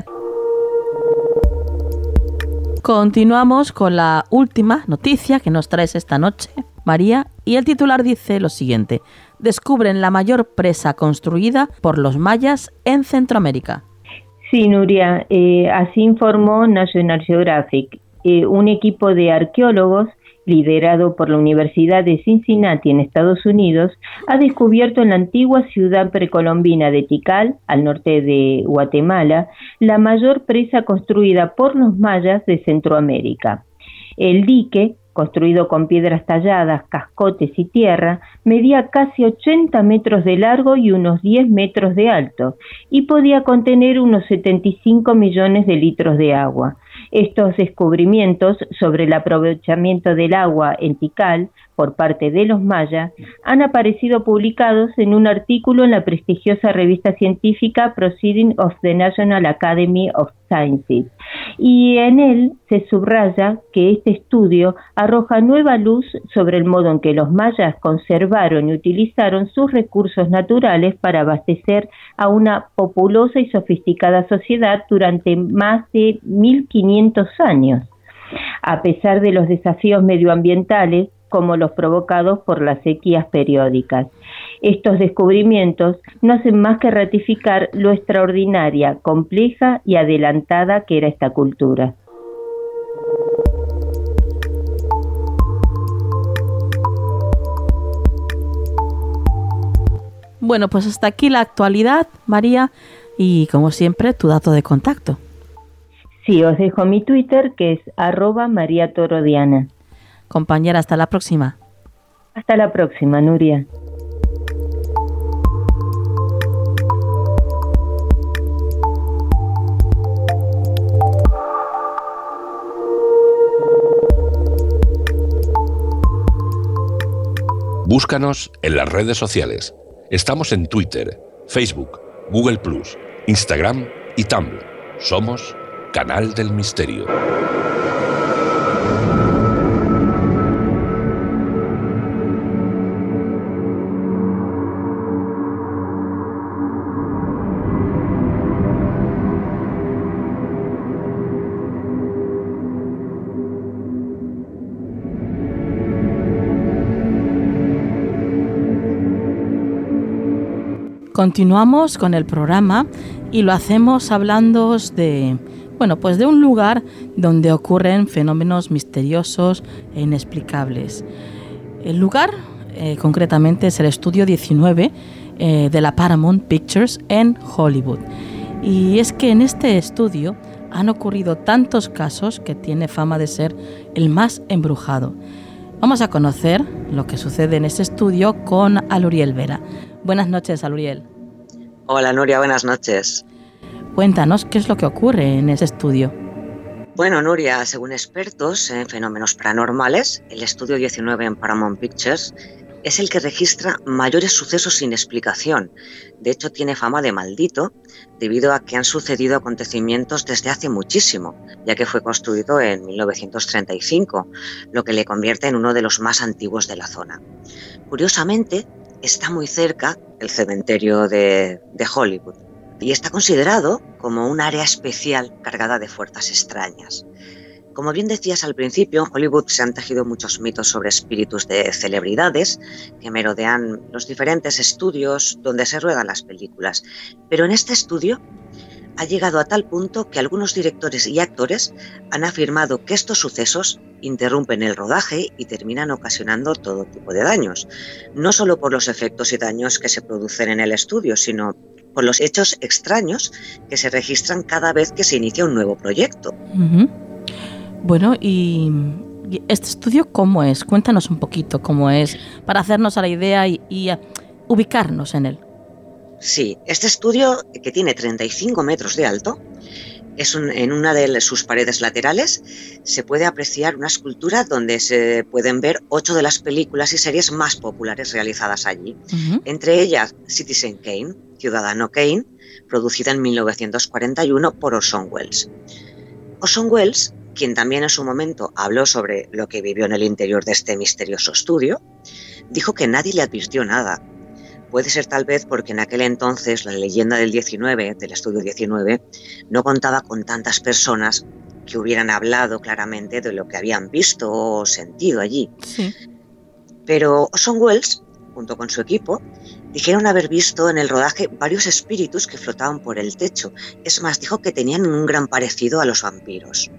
Continuamos con la última noticia que nos traes esta noche, María, y el titular dice lo siguiente: descubren la mayor presa construida por los mayas en Centroamérica. Sí, Nuria, eh, así informó National Geographic. Eh, un equipo de arqueólogos liderado por la Universidad de Cincinnati en Estados Unidos, ha descubierto en la antigua ciudad precolombina de Tikal, al norte de Guatemala, la mayor presa construida por los mayas de Centroamérica. El dique, construido con piedras talladas, cascotes y tierra, medía casi ochenta metros de largo y unos diez metros de alto, y podía contener unos setenta y cinco millones de litros de agua. Estos descubrimientos sobre el aprovechamiento del agua en Tikal por parte de los mayas han aparecido publicados en un artículo en la prestigiosa revista científica Proceedings of the National Academy of Sciences, y en él se subraya que este estudio arroja nueva luz sobre el modo en que los mayas conservaron y utilizaron sus recursos naturales para abastecer a una populosa y sofisticada sociedad durante más de mil quinientos años, a pesar de los desafíos medioambientales como los provocados por las sequías periódicas. Estos descubrimientos no hacen más que ratificar lo extraordinaria, compleja y adelantada que era esta cultura. Bueno, pues hasta aquí la actualidad, María, y como siempre, tu dato de contacto. Sí, os dejo mi Twitter, que es arroba María Toro Diana. Compañera, hasta la próxima. Hasta la próxima, Nuria. Búscanos en las redes sociales. Estamos en Twitter, Facebook, Google plus, Instagram y Tumblr. Somos Canal del Misterio. Continuamos con el programa y lo hacemos hablando de, bueno, pues de un lugar donde ocurren fenómenos misteriosos e inexplicables. El lugar, eh, concretamente, es el estudio diecinueve eh, de la Paramount Pictures en Hollywood. Y es que en este estudio han ocurrido tantos casos que tiene fama de ser el más embrujado. Vamos a conocer lo que sucede en ese estudio con Aluriel Vera. Buenas noches, Aluriel. Hola, Nuria, buenas noches. Cuéntanos qué es lo que ocurre en ese estudio. Bueno, Nuria, según expertos en fenómenos paranormales, el estudio diecinueve en Paramount Pictures es el que registra mayores sucesos sin explicación. De hecho, tiene fama de maldito debido a que han sucedido acontecimientos desde hace muchísimo, ya que fue construido en mil novecientos treinta y cinco, lo que le convierte en uno de los más antiguos de la zona. Curiosamente, está muy cerca del cementerio de, de Hollywood y está considerado como un área especial cargada de fuerzas extrañas. Como bien decías al principio, en Hollywood se han tejido muchos mitos sobre espíritus de celebridades que merodean los diferentes estudios donde se ruedan las películas. Pero en este estudio ha llegado a tal punto que algunos directores y actores han afirmado que estos sucesos interrumpen el rodaje y terminan ocasionando todo tipo de daños, no solo por los efectos y daños que se producen en el estudio, sino por los hechos extraños que se registran cada vez que se inicia un nuevo proyecto. Uh-huh. Bueno, y este estudio, ¿cómo es? Cuéntanos un poquito cómo es, para hacernos a la idea y, y uh, ubicarnos en él. Sí, este estudio, que tiene treinta y cinco metros de alto, es un, en una de sus paredes laterales se puede apreciar una escultura donde se pueden ver ocho de las películas y series más populares realizadas allí. Uh-huh. Entre ellas Citizen Kane, Ciudadano Kane, producida en mil novecientos cuarenta y uno por Orson Welles. Orson Welles, quien también en su momento habló sobre lo que vivió en el interior de este misterioso estudio, dijo que nadie le advirtió nada. Puede ser tal vez porque en aquel entonces la leyenda del diecinueve, del estudio diecinueve, no contaba con tantas personas que hubieran hablado claramente de lo que habían visto o sentido allí. Sí. Pero Orson Welles, junto con su equipo, dijeron haber visto en el rodaje varios espíritus que flotaban por el techo. Es más, dijo que tenían un gran parecido a los vampiros.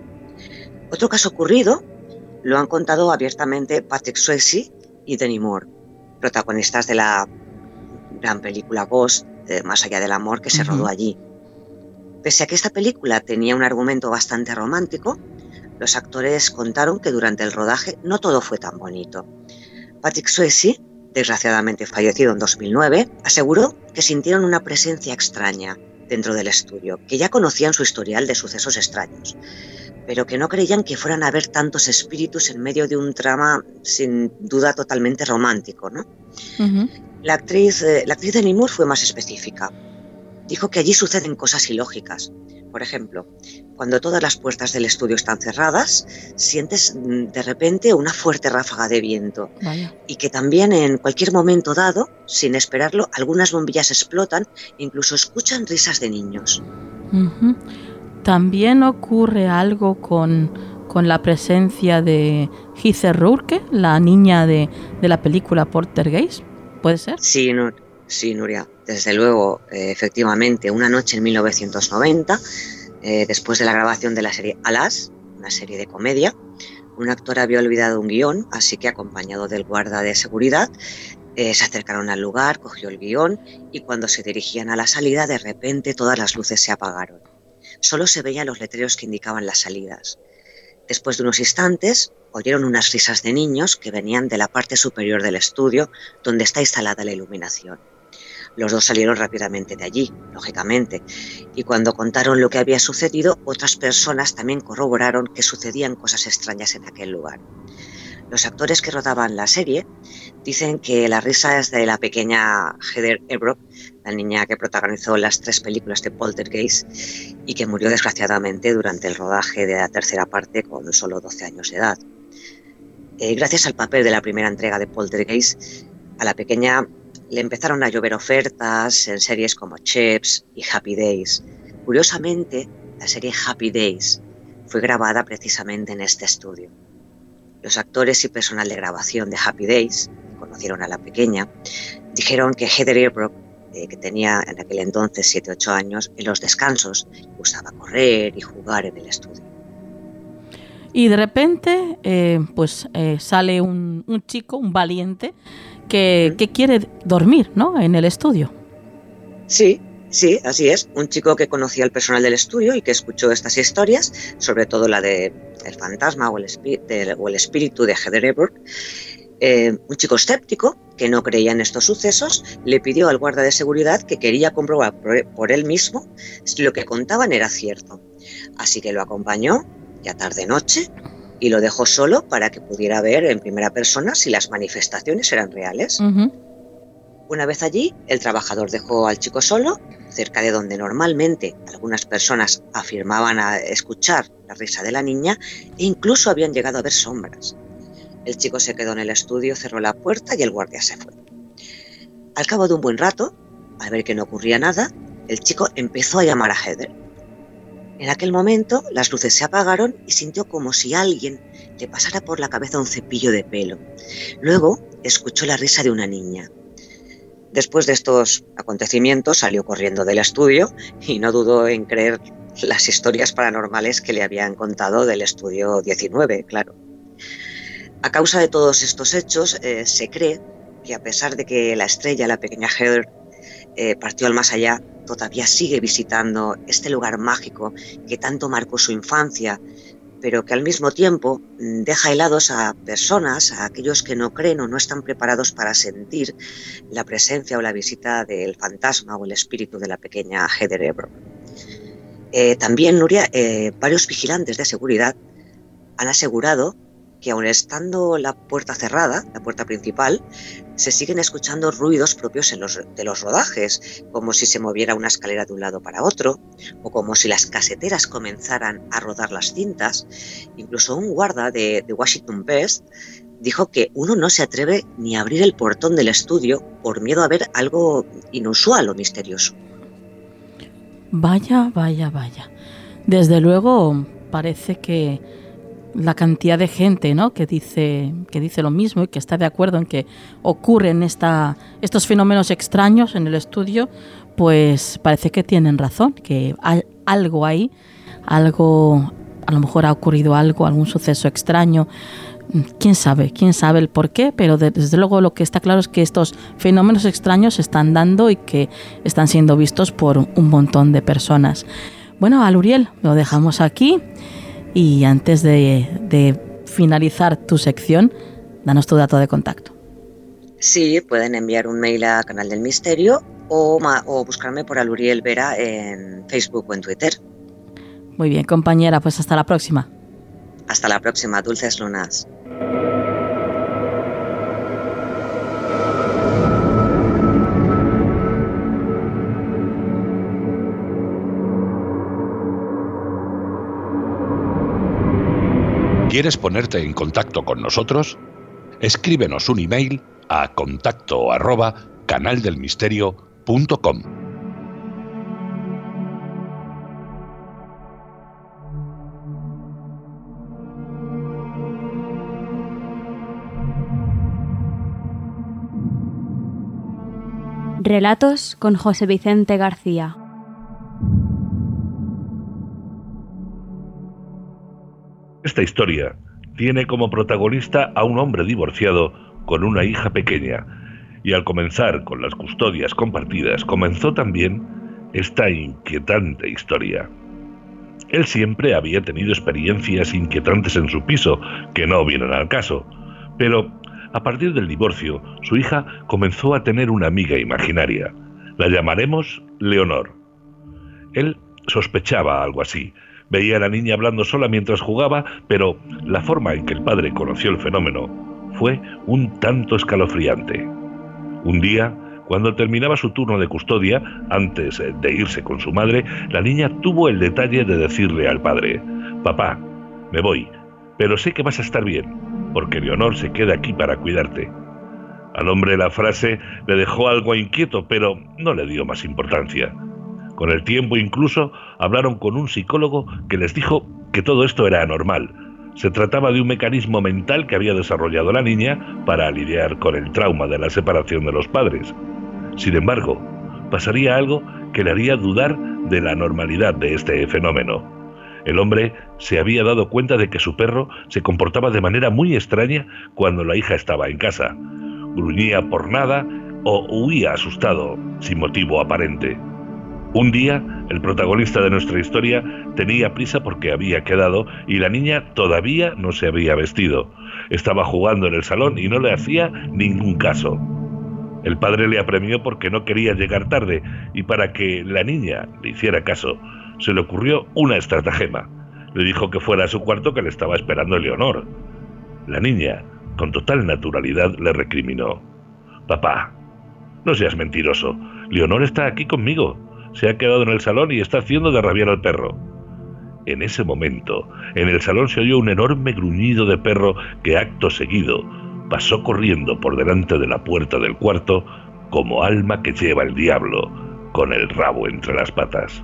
Otro caso ocurrido lo han contado abiertamente Patrick Swayze y Demi Moore, protagonistas de la gran película Ghost, de Más allá del amor, que se uh-huh. rodó allí. Pese a que esta película tenía un argumento bastante romántico, los actores contaron que durante el rodaje no todo fue tan bonito. Patrick Swayze, desgraciadamente fallecido en dos mil nueve, aseguró que sintieron una presencia extraña dentro del estudio, que ya conocían su historial de sucesos extraños, pero que no creían que fueran a ver tantos espíritus en medio de un trama sin duda totalmente romántico, ¿no? Uh-huh. La actriz, eh, la actriz Demi Moore fue más específica. Dijo que allí suceden cosas ilógicas. Por ejemplo, cuando todas las puertas del estudio están cerradas, sientes de repente una fuerte ráfaga de viento. Vaya. Y que también en cualquier momento dado, sin esperarlo, algunas bombillas explotan e incluso escuchan risas de niños. Uh-huh. También ocurre algo con, con la presencia de Heather Rourke, la niña de, de la película Poltergeist, ¿puede ser? Sí, no, sí, Nuria, desde luego, eh, efectivamente, una noche en mil novecientos noventa, eh, después de la grabación de la serie Alas, una serie de comedia, un actor había olvidado un guión, así que acompañado del guarda de seguridad, Eh, se acercaron al lugar, cogió el guión y cuando se dirigían a la salida, de repente todas las luces se apagaron. Solo se veían los letreros que indicaban las salidas. Después de unos instantes, oyeron unas risas de niños que venían de la parte superior del estudio donde está instalada la iluminación. Los dos salieron rápidamente de allí, lógicamente, y cuando contaron lo que había sucedido, otras personas también corroboraron que sucedían cosas extrañas en aquel lugar. Los actores que rodaban la serie dicen que la risa es de la pequeña Heather Ebrock, la niña que protagonizó las tres películas de Poltergeist y que murió desgraciadamente durante el rodaje de la tercera parte con solo doce años de edad. Eh, gracias al papel de la primera entrega de Poltergeist, a la pequeña le empezaron a llover ofertas en series como Chefs y Happy Days. Curiosamente, la serie Happy Days fue grabada precisamente en este estudio. Los actores y personal de grabación de Happy Days, que conocieron a la pequeña, dijeron que Heather Ebrock, eh, que tenía en aquel entonces siete u ocho años, en los descansos le gustaba correr y jugar en el estudio. Y de repente, eh, pues eh, sale un, un chico, un valiente, que, que quiere dormir, ¿no?, en el estudio. Sí, sí, así es. Un chico que conocía al personal del estudio y que escuchó estas historias, sobre todo la de el fantasma o el, espí- de, o el espíritu de Heather Ebrock. Eh, un chico escéptico que no creía en estos sucesos le pidió al guarda de seguridad que quería comprobar por, por él mismo si lo que contaban era cierto. Así que lo acompañó, ya tarde-noche, y lo dejó solo para que pudiera ver en primera persona si las manifestaciones eran reales. Uh-huh. Una vez allí, el trabajador dejó al chico solo, cerca de donde normalmente algunas personas afirmaban a escuchar la risa de la niña e incluso habían llegado a ver sombras. El chico se quedó en el estudio, cerró la puerta y el guardia se fue. Al cabo de un buen rato, al ver que no ocurría nada, el chico empezó a llamar a Heather. En aquel momento, las luces se apagaron y sintió como si alguien le pasara por la cabeza un cepillo de pelo. Luego, escuchó la risa de una niña. Después de estos acontecimientos, salió corriendo del estudio y no dudó en creer las historias paranormales que le habían contado del estudio diecinueve, claro. A causa de todos estos hechos, eh, se cree que a pesar de que la estrella, la pequeña Heather, eh, partió al más allá, todavía sigue visitando este lugar mágico que tanto marcó su infancia, pero que al mismo tiempo deja helados a personas, a aquellos que no creen o no están preparados para sentir la presencia o la visita del fantasma o el espíritu de la pequeña Heather Ebrock. Eh, también, Nuria, eh, varios vigilantes de seguridad han asegurado que aun estando la puerta cerrada, la puerta principal, se siguen escuchando ruidos propios en los, de los rodajes, como si se moviera una escalera de un lado para otro, o como si las caseteras comenzaran a rodar las cintas. Incluso un guarda de, de Washington Best dijo que uno no se atreve ni a abrir el portón del estudio por miedo a ver algo inusual o misterioso. Vaya, vaya, vaya. Desde luego parece que la cantidad de gente, ¿no?, que dice que dice lo mismo y que está de acuerdo en que ocurren esta, estos fenómenos extraños en el estudio, pues parece que tienen razón, que hay algo ahí, algo, a lo mejor ha ocurrido algo, algún suceso extraño. Quién sabe, quién sabe el por qué, pero desde luego lo que está claro es que estos fenómenos extraños se están dando y que están siendo vistos por un montón de personas. Bueno, a Luriel lo dejamos aquí. Y antes de, de finalizar tu sección, danos tu dato de contacto. Sí, pueden enviar un mail a Canal del Misterio o, o buscarme por Aluriel Vera en Facebook o en Twitter. Muy bien, compañera, pues hasta la próxima. Hasta la próxima, dulces lunas. ¿Quieres ponerte en contacto con nosotros? Escríbenos un email a contacto arroba canaldelmisterio punto com. Relatos con José Vicente García. Esta historia tiene como protagonista a un hombre divorciado con una hija pequeña. Y al comenzar con las custodias compartidas, comenzó también esta inquietante historia. Él siempre había tenido experiencias inquietantes en su piso, que no vienen al caso, pero a partir del divorcio, su hija comenzó a tener una amiga imaginaria. La llamaremos Leonor. Él sospechaba algo así. Veía a la niña hablando sola mientras jugaba, pero la forma en que el padre conoció el fenómeno fue un tanto escalofriante. Un día, cuando terminaba su turno de custodia, antes de irse con su madre, la niña tuvo el detalle de decirle al padre: «Papá, me voy, pero sé que vas a estar bien, porque Leonor se queda aquí para cuidarte». Al hombre la frase le dejó algo inquieto, pero no le dio más importancia. Con el tiempo incluso hablaron con un psicólogo que les dijo que todo esto era anormal. Se trataba de un mecanismo mental que había desarrollado la niña para lidiar con el trauma de la separación de los padres. Sin embargo, pasaría algo que le haría dudar de la normalidad de este fenómeno. El hombre se había dado cuenta de que su perro se comportaba de manera muy extraña cuando la hija estaba en casa. Gruñía por nada o huía asustado, sin motivo aparente. Un día, el protagonista de nuestra historia tenía prisa porque había quedado y la niña todavía no se había vestido. Estaba jugando en el salón y no le hacía ningún caso. El padre le apremió porque no quería llegar tarde y para que la niña le hiciera caso, se le ocurrió una estratagema. Le dijo que fuera a su cuarto, que le estaba esperando Leonor. La niña, con total naturalidad, le recriminó: «Papá, no seas mentiroso. Leonor está aquí conmigo. Se ha quedado en el salón y está haciendo de rabiar al perro». En ese momento, en el salón se oyó un enorme gruñido de perro que acto seguido pasó corriendo por delante de la puerta del cuarto como alma que lleva el diablo, con el rabo entre las patas.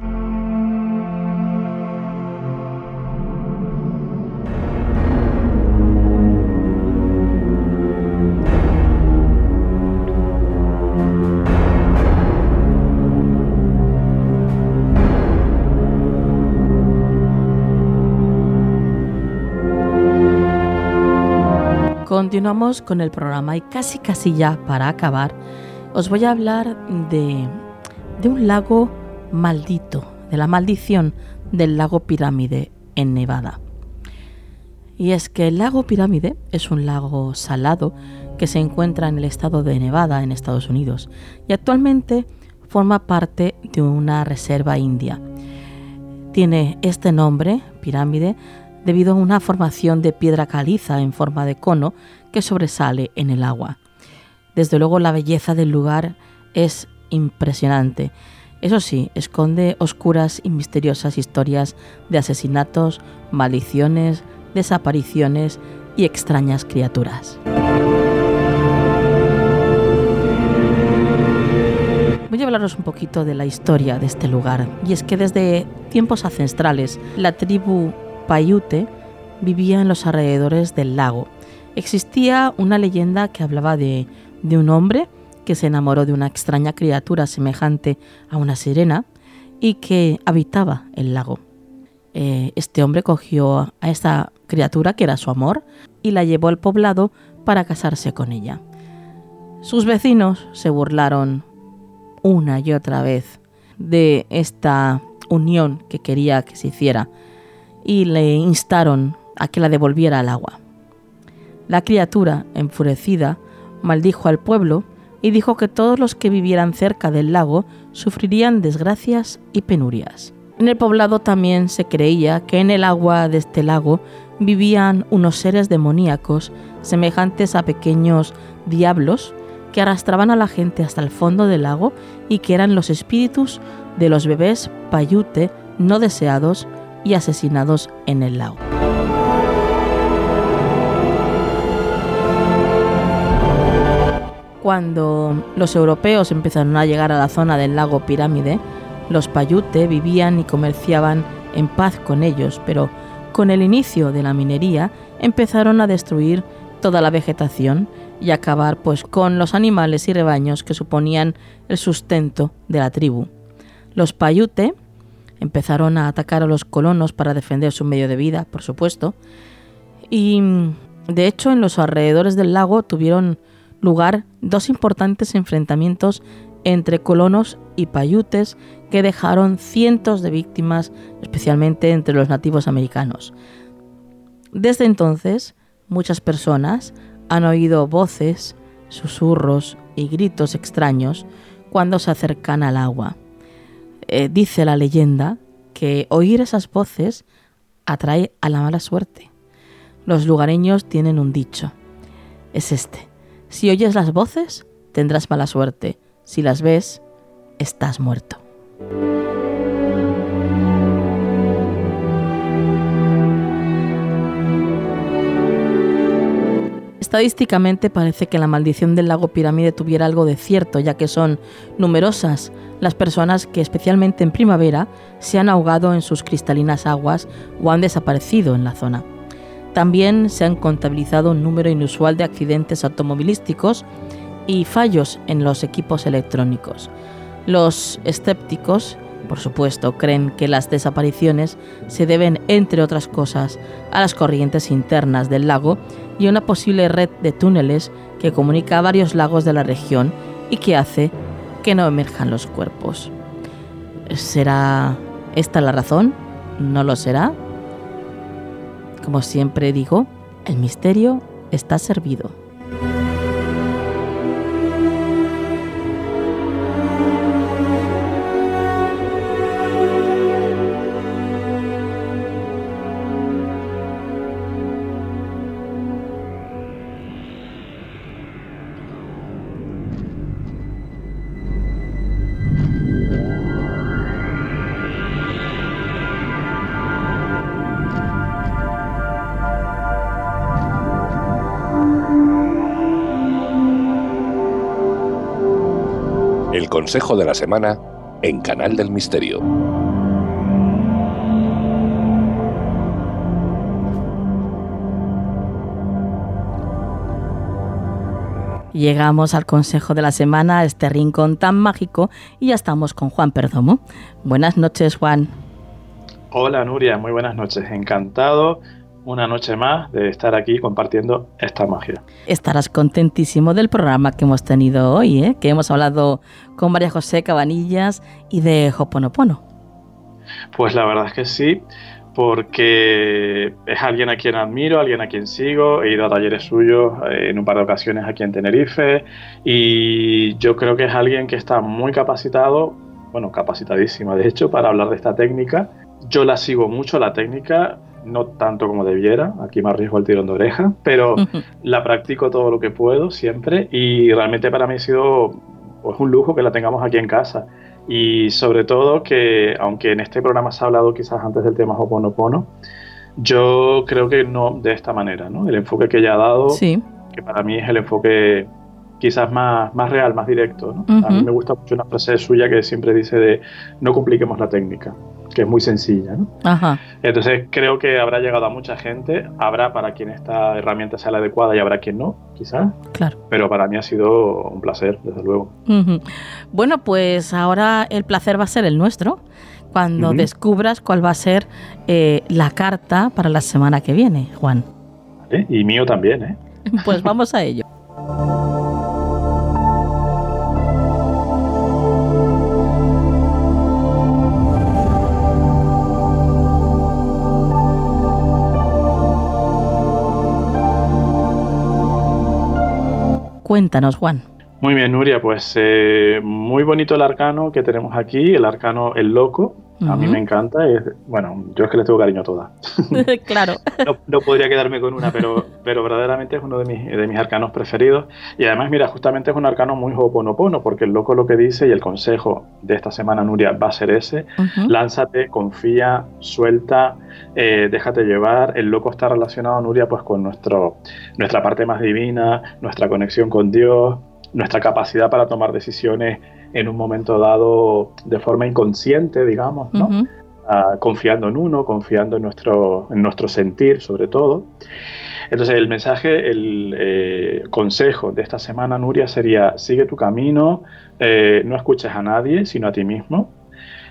Continuamos con el programa y casi casi ya para acabar os voy a hablar de, de un lago maldito, de la maldición del lago Pirámide en Nevada. Y es que el lago Pirámide es un lago salado que se encuentra en el estado de Nevada, en Estados Unidos, y actualmente forma parte de una reserva india. Tiene este nombre, Pirámide, debido a una formación de piedra caliza en forma de cono que sobresale en el agua. Desde luego la belleza del lugar es impresionante. Eso sí, esconde oscuras y misteriosas historias de asesinatos, maldiciones, desapariciones y extrañas criaturas. Voy a hablaros un poquito de la historia de este lugar, y es que desde tiempos ancestrales la tribu Paiute vivía en los alrededores del lago. Existía una leyenda que hablaba de, de un hombre que se enamoró de una extraña criatura semejante a una sirena y que habitaba el lago. Eh, este hombre cogió a esta criatura, que era su amor, y la llevó al poblado para casarse con ella. Sus vecinos se burlaron una y otra vez de esta unión que quería que se hiciera y le instaron a que la devolviera al agua. La criatura, enfurecida, maldijo al pueblo y dijo que todos los que vivieran cerca del lago sufrirían desgracias y penurias. En el poblado también se creía que en el agua de este lago vivían unos seres demoníacos semejantes a pequeños diablos que arrastraban a la gente hasta el fondo del lago y que eran los espíritus de los bebés Paiute no deseados y asesinados en el lago. Cuando los europeos empezaron a llegar a la zona del lago Pirámide, los Paiute vivían y comerciaban en paz con ellos, pero con el inicio de la minería empezaron a destruir toda la vegetación y acabar pues con los animales y rebaños que suponían el sustento de la tribu. Los Paiute empezaron a atacar a los colonos para defender su medio de vida, por supuesto, y de hecho en los alrededores del lago tuvieron lugar dos importantes enfrentamientos entre colonos y paiutes que dejaron cientos de víctimas, especialmente entre los nativos americanos. Desde entonces, muchas personas han oído voces, susurros y gritos extraños cuando se acercan al agua. Eh, dice la leyenda que oír esas voces atrae a la mala suerte. Los lugareños tienen un dicho. Es este: si oyes las voces, tendrás mala suerte. Si las ves, estás muerto. Estadísticamente parece que la maldición del lago Pirámide tuviera algo de cierto, ya que son numerosas las personas que, especialmente en primavera, se han ahogado en sus cristalinas aguas o han desaparecido en la zona. También se han contabilizado un número inusual de accidentes automovilísticos y fallos en los equipos electrónicos. Los escépticos, por supuesto, creen que las desapariciones se deben, entre otras cosas, a las corrientes internas del lago y a una posible red de túneles que comunica varios lagos de la región y que hace que no emerjan los cuerpos. ¿Será esta la razón? ¿No lo será? Como siempre digo, el misterio está servido. El consejo de la semana en Canal del Misterio. Llegamos al consejo de la semana, a este rincón tan mágico, y ya estamos con Juan Perdomo. Buenas noches, Juan. Hola, Nuria, muy buenas noches. Encantado una noche más de estar aquí compartiendo esta magia. Estarás contentísimo del programa que hemos tenido hoy, ¿eh? Que hemos hablado con María José Cabanillas y de Ho'oponopono. Pues la verdad es que sí, porque es alguien a quien admiro, alguien a quien sigo. He ido a talleres suyos en un par de ocasiones aquí en Tenerife y yo creo que es alguien que está muy capacitado, bueno, capacitadísima de hecho, para hablar de esta técnica. Yo la sigo mucho, la técnica, no tanto como debiera, aquí me arriesgo el tirón de oreja, pero uh-huh. la practico todo lo que puedo siempre y realmente para mí ha sido pues, un lujo que la tengamos aquí en casa. Y sobre todo que, aunque en este programa se ha hablado quizás antes del tema Ho'oponopono, yo creo que no de esta manera, ¿no? El enfoque que ella ha dado, sí. que para mí es el enfoque quizás más, más real, más directo, ¿no? Uh-huh. A mí me gusta mucho una frase suya que siempre dice de no compliquemos la técnica, que es muy sencilla, ¿no? Ajá. Entonces creo que habrá llegado a mucha gente, habrá para quien esta herramienta sea la adecuada y habrá quien no, quizás. Claro. Pero para mí ha sido un placer, desde luego. Uh-huh. Bueno, pues ahora el placer va a ser el nuestro, cuando uh-huh. descubras cuál va a ser eh, la carta para la semana que viene, Juan. Vale, y mío también, ¿eh? Pues vamos a ello. Cuéntanos, Juan. Muy bien, Nuria, pues eh, muy bonito el arcano que tenemos aquí, el arcano El Loco. Uh-huh. A mí me encanta. Es, bueno, yo es que le tengo cariño a todas. Claro. No, no podría quedarme con una, pero, pero verdaderamente es uno de mis, de mis arcanos preferidos. Y además, mira, justamente es un arcano muy Ho'oponopono, porque el Loco lo que dice, y el consejo de esta semana, Nuria, va a ser ese. Uh-huh. Lánzate, confía, suelta, eh, déjate llevar. El Loco está relacionado, Nuria, pues con nuestro, nuestra parte más divina, nuestra conexión con Dios, nuestra capacidad para tomar decisiones en un momento dado de forma inconsciente, digamos, ¿no? Uh-huh. Uh, confiando en uno, confiando en nuestro, en nuestro sentir, sobre todo. Entonces, el mensaje, el eh, consejo de esta semana, Nuria, sería: sigue tu camino, eh, no escuches a nadie, sino a ti mismo.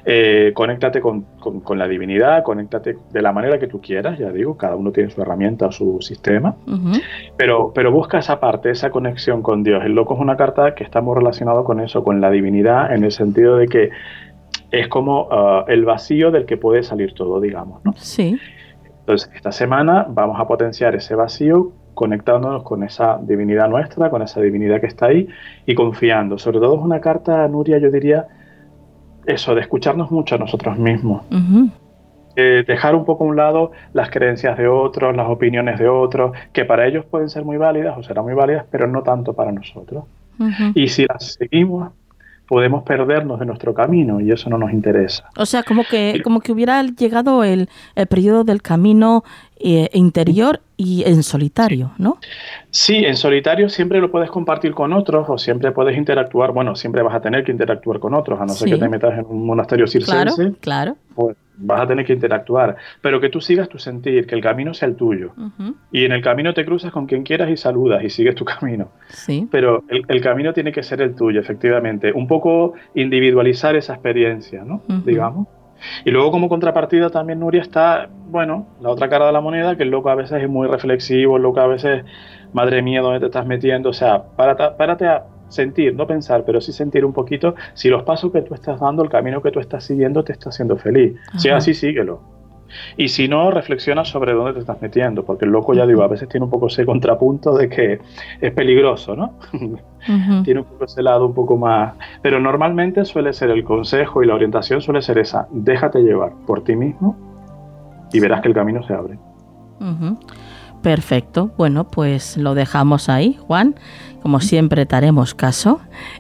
Eh, conéctate con, con, con la divinidad, conéctate de la manera que tú quieras, ya digo, cada uno tiene su herramienta o su sistema, uh-huh. pero, pero busca esa parte, esa conexión con Dios. El loco es una carta que está muy relacionado con eso, con la divinidad, en el sentido de que es como uh, el vacío del que puede salir todo, digamos, ¿no? Sí. Entonces, esta semana vamos a potenciar ese vacío conectándonos con esa divinidad nuestra, con esa divinidad que está ahí y confiando. Sobre todo es una carta, Nuria, yo diría, eso, de escucharnos mucho a nosotros mismos. Uh-huh. Eh, dejar un poco a un lado las creencias de otros, las opiniones de otros, que para ellos pueden ser muy válidas o serán muy válidas, pero no tanto para nosotros. Uh-huh. Y si las seguimos, podemos perdernos de nuestro camino y eso no nos interesa. O sea, como que, como que hubiera llegado el, el periodo del camino eh, interior y en solitario, ¿no? Sí, en solitario siempre lo puedes compartir con otros o siempre puedes interactuar, bueno, siempre vas a tener que interactuar con otros, a no ser sí. que te metas en un monasterio circense. Claro, claro. Pues vas a tener que interactuar, pero que tú sigas tu sentir, que el camino sea el tuyo. Uh-huh. Y en el camino te cruzas con quien quieras y saludas y sigues tu camino. Sí. Pero el, el camino tiene que ser el tuyo, efectivamente. Un poco individualizar esa experiencia, ¿no? Uh-huh. Digamos. Y luego como contrapartida también, Nuria, está, bueno, la otra cara de la moneda, que el loco a veces es muy reflexivo, el loco a veces, madre mía, ¿dónde te estás metiendo? O sea, párate, párate a sentir, no pensar, pero sí sentir un poquito si los pasos que tú estás dando, el camino que tú estás siguiendo te está haciendo feliz. Ajá. Si es así, síguelo. Y si no, reflexiona sobre dónde te estás metiendo, porque el loco, ya digo, a veces tiene un poco ese contrapunto de que es peligroso, ¿no? Uh-huh. Tiene un poco ese lado un poco más... Pero normalmente suele ser el consejo y la orientación suele ser esa, déjate llevar por ti mismo y verás que el camino se abre. Uh-huh. Perfecto, bueno, pues lo dejamos ahí, Juan. Como siempre te haremos caso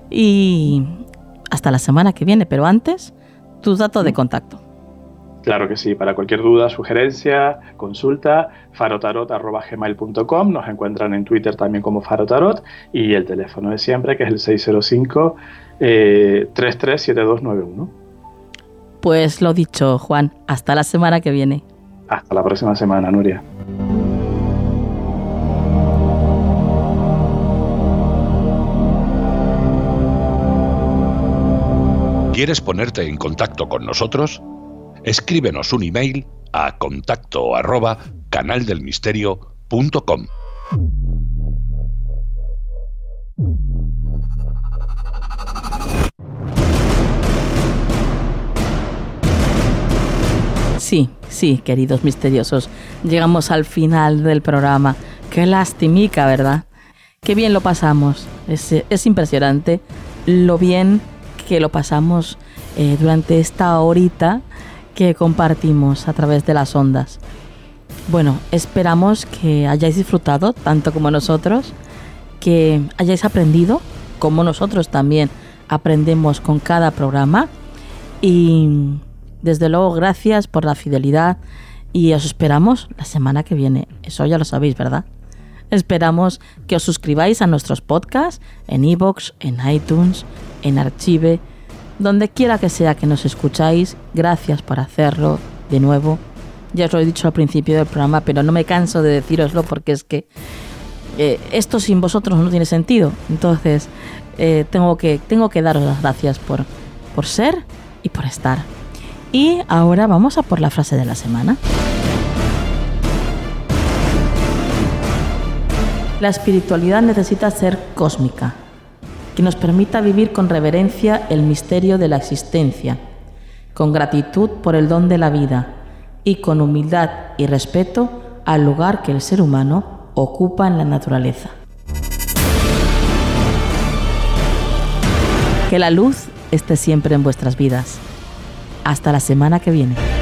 y hasta la semana que viene, pero antes, tus datos de contacto. Claro que sí, para cualquier duda, sugerencia, consulta, farotarot arroba gmail punto com, nos encuentran en Twitter también como farotarot y el teléfono de siempre que es el seis cero cinco, tres tres siete dos nueve uno. Pues lo dicho, Juan, hasta la semana que viene. Hasta la próxima semana, Nuria. ¿Quieres ponerte en contacto con nosotros? Escríbenos un email a contacto arroba canaldelmisterio punto com. Sí, sí, queridos misteriosos, llegamos al final del programa. Qué lastimica, ¿verdad? Qué bien lo pasamos. Es, es impresionante lo bien que lo pasamos eh, durante esta horita que compartimos a través de las ondas. Bueno, esperamos que hayáis disfrutado tanto como nosotros, que hayáis aprendido como nosotros también aprendemos con cada programa y desde luego gracias por la fidelidad y os esperamos la semana que viene. Eso ya lo sabéis, ¿verdad? Esperamos que os suscribáis a nuestros podcasts en iVoox, en iTunes, en Archive, donde quiera que sea que nos escucháis. Gracias por hacerlo de nuevo. Ya os lo he dicho al principio del programa, pero no me canso de decíroslo porque es que eh, esto sin vosotros no tiene sentido. Entonces eh, tengo que, tengo que daros las gracias por, por ser y por estar. Y ahora vamos a por la frase de la semana. La espiritualidad necesita ser cósmica, que nos permita vivir con reverencia el misterio de la existencia, con gratitud por el don de la vida y con humildad y respeto al lugar que el ser humano ocupa en la naturaleza. Que la luz esté siempre en vuestras vidas. Hasta la semana que viene.